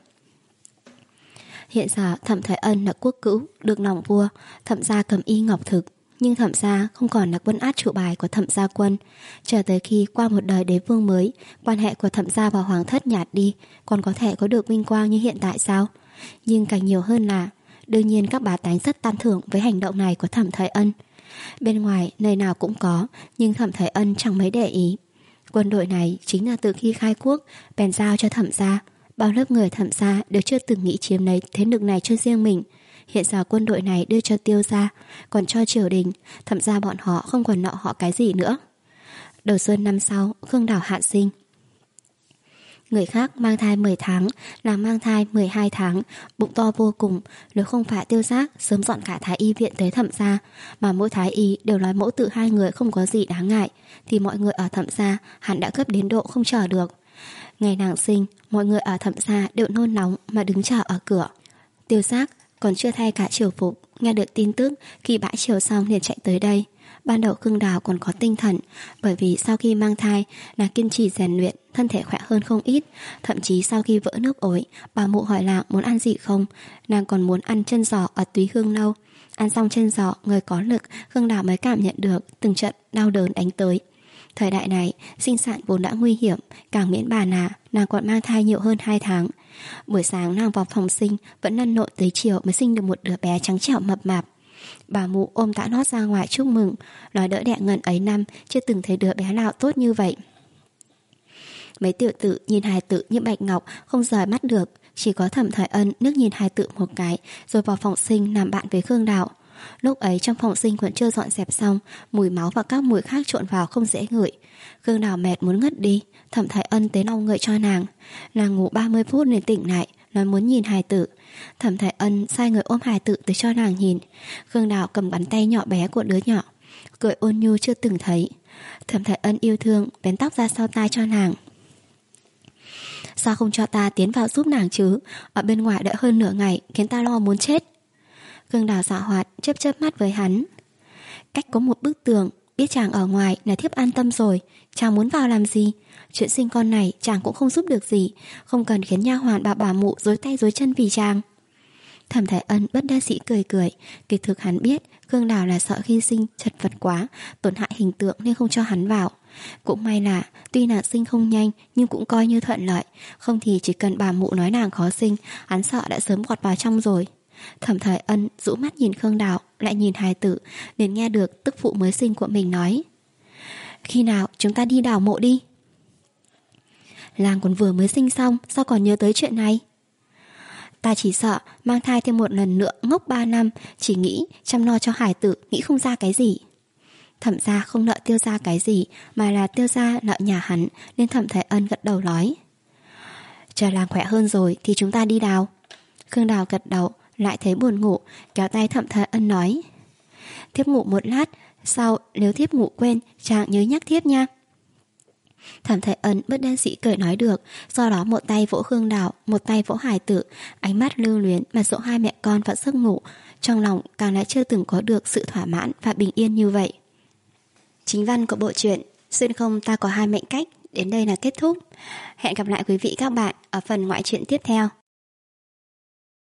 Hiện giờ Thẩm Thái Ân là quốc cữu, được lòng vua, Thẩm gia cầm y ngọc thực. Nhưng Thẩm gia không còn là quân át chủ bài của Thẩm gia quân. Chờ tới khi qua một đời đế vương mới, quan hệ của Thẩm gia và hoàng thất nhạt đi, còn có thể có được vinh quang như hiện tại sao? Nhưng càng nhiều hơn là, đương nhiên các bá tánh rất tan thưởng với hành động này của Thẩm Thái Ân. Bên ngoài nơi nào cũng có, nhưng Thẩm Thái Ân chẳng mấy để ý. Quân đội này chính là từ khi khai quốc bèn giao cho Thẩm gia. Bao lớp người Thẩm gia đều chưa từng nghĩ chiếm lấy thế lực này cho riêng mình. Hiện giờ quân đội này đưa cho Tiêu gia, còn cho triều đình, Thẩm gia bọn họ không còn nợ họ cái gì nữa. Đầu xuân năm sau, Khương Đào hạ sinh. Người khác mang thai mười tháng, nàng mang thai mười hai tháng, bụng to vô cùng. Nếu không phải Tiêu giác sớm dọn cả thái y viện tới Thẩm gia, mà mỗi thái y đều nói mẫu tử hai người không có gì đáng ngại, thì mọi người ở Thẩm gia hẳn đã gấp đến độ không chờ được. Ngày nàng sinh, mọi người ở Thẩm gia đều nôn nóng mà đứng chờ ở cửa. Tiêu giác còn chưa thay cả triều phục, nghe được tin tức khi bãi triều xong liền chạy tới đây. Ban đầu Khương Đào còn có tinh thần, bởi vì sau khi mang thai, nàng kiên trì rèn luyện, thân thể khỏe hơn không ít. Thậm chí sau khi vỡ nước ối, bà mụ hỏi nàng muốn ăn gì không, nàng còn muốn ăn chân giò ở Túy Hương lâu. Ăn xong chân giò, người có lực, Khương Đào mới cảm nhận được từng trận đau đớn đánh tới. Thời đại này, sinh sản vốn đã nguy hiểm, càng miễn bà nà, nàng còn mang thai nhiều hơn hai tháng. Buổi sáng nàng vào phòng sinh, vẫn lăn lộn tới chiều mới sinh được một đứa bé trắng trẻo mập mạp. Bà mụ ôm tạ nót ra ngoài chúc mừng, nói đỡ đẻ ngần ấy năm chưa từng thấy đứa bé nào tốt như vậy. Mấy tiểu tử nhìn hài tử như bạch ngọc, không rời mắt được. Chỉ có Thẩm Thái Ân nước nhìn hài tử một cái, rồi vào phòng sinh làm bạn với Khương Đào. Lúc ấy trong phòng sinh còn chưa dọn dẹp xong, mùi máu và các mùi khác trộn vào không dễ ngửi. Khương Đào mệt muốn ngất đi, Thẩm Thái Ân tới lau người cho nàng. Nàng ngủ ba mươi phút nên tỉnh lại, nói muốn nhìn hài tử. Thẩm Thái Ân sai người ôm hài tử tới cho nàng nhìn. Khương Đào cầm bàn tay nhỏ bé của đứa nhỏ, cười ôn nhu chưa từng thấy. Thẩm Thái Ân yêu thương bén tóc ra sau tai cho nàng. Sao không cho ta tiến vào giúp nàng chứ? Ở bên ngoài đợi hơn nửa ngày khiến ta lo muốn chết. Khương Đào xạ hoạt chớp chớp mắt với hắn. Cách có một bức tường, biết chàng ở ngoài là thiếp an tâm rồi. Chàng muốn vào làm gì? Chuyện sinh con này chàng cũng không giúp được gì, không cần khiến nha hoàn bà bà mụ rối tay rối chân vì chàng. Thẩm Thái Ân bất đắc dĩ cười cười. Kỳ thực hắn biết Khương Đào là sợ khi sinh chật vật quá, tổn hại hình tượng nên không cho hắn vào. Cũng may là tuy nàng sinh không nhanh nhưng cũng coi như thuận lợi, không thì chỉ cần bà mụ nói nàng khó sinh, hắn sợ đã sớm gọt vào trong rồi. Thẩm Thái Ân rũ mắt nhìn Khương Đào, lại nhìn hài tử, liền nghe được tức phụ mới sinh của mình nói: Khi nào chúng ta đi đào mộ đi? Làng còn vừa mới sinh xong, sao còn nhớ tới chuyện này? Ta chỉ sợ mang thai thêm một lần nữa ngốc ba năm, chỉ nghĩ chăm lo cho hài tử, nghĩ không ra cái gì. Thẩm gia không nợ Tiêu gia cái gì, mà là Tiêu gia nợ nhà hắn, nên Thẩm Thái Ân gật đầu nói: Chờ làm khỏe hơn rồi thì chúng ta đi đào. Khương Đào gật đầu, lại thấy buồn ngủ, kéo tay Thẩm Thời Ân nói: Thiếp ngủ một lát, sau nếu thiếp ngủ quên, chàng nhớ nhắc thiếp nha. Thẩm Thời Ân bất đắc dĩ cười nói được, sau đó một tay vỗ Khương Đào, một tay vỗ Hải Tử, ánh mắt lưu luyến mà dỗ hai mẹ con vào giấc ngủ, trong lòng càng lại chưa từng có được sự thỏa mãn và bình yên như vậy. Chính văn của bộ truyện Xuyên Không Ta Có Hai Mệnh Cách đến đây là kết thúc. Hẹn gặp lại quý vị các bạn ở phần ngoại truyện tiếp theo.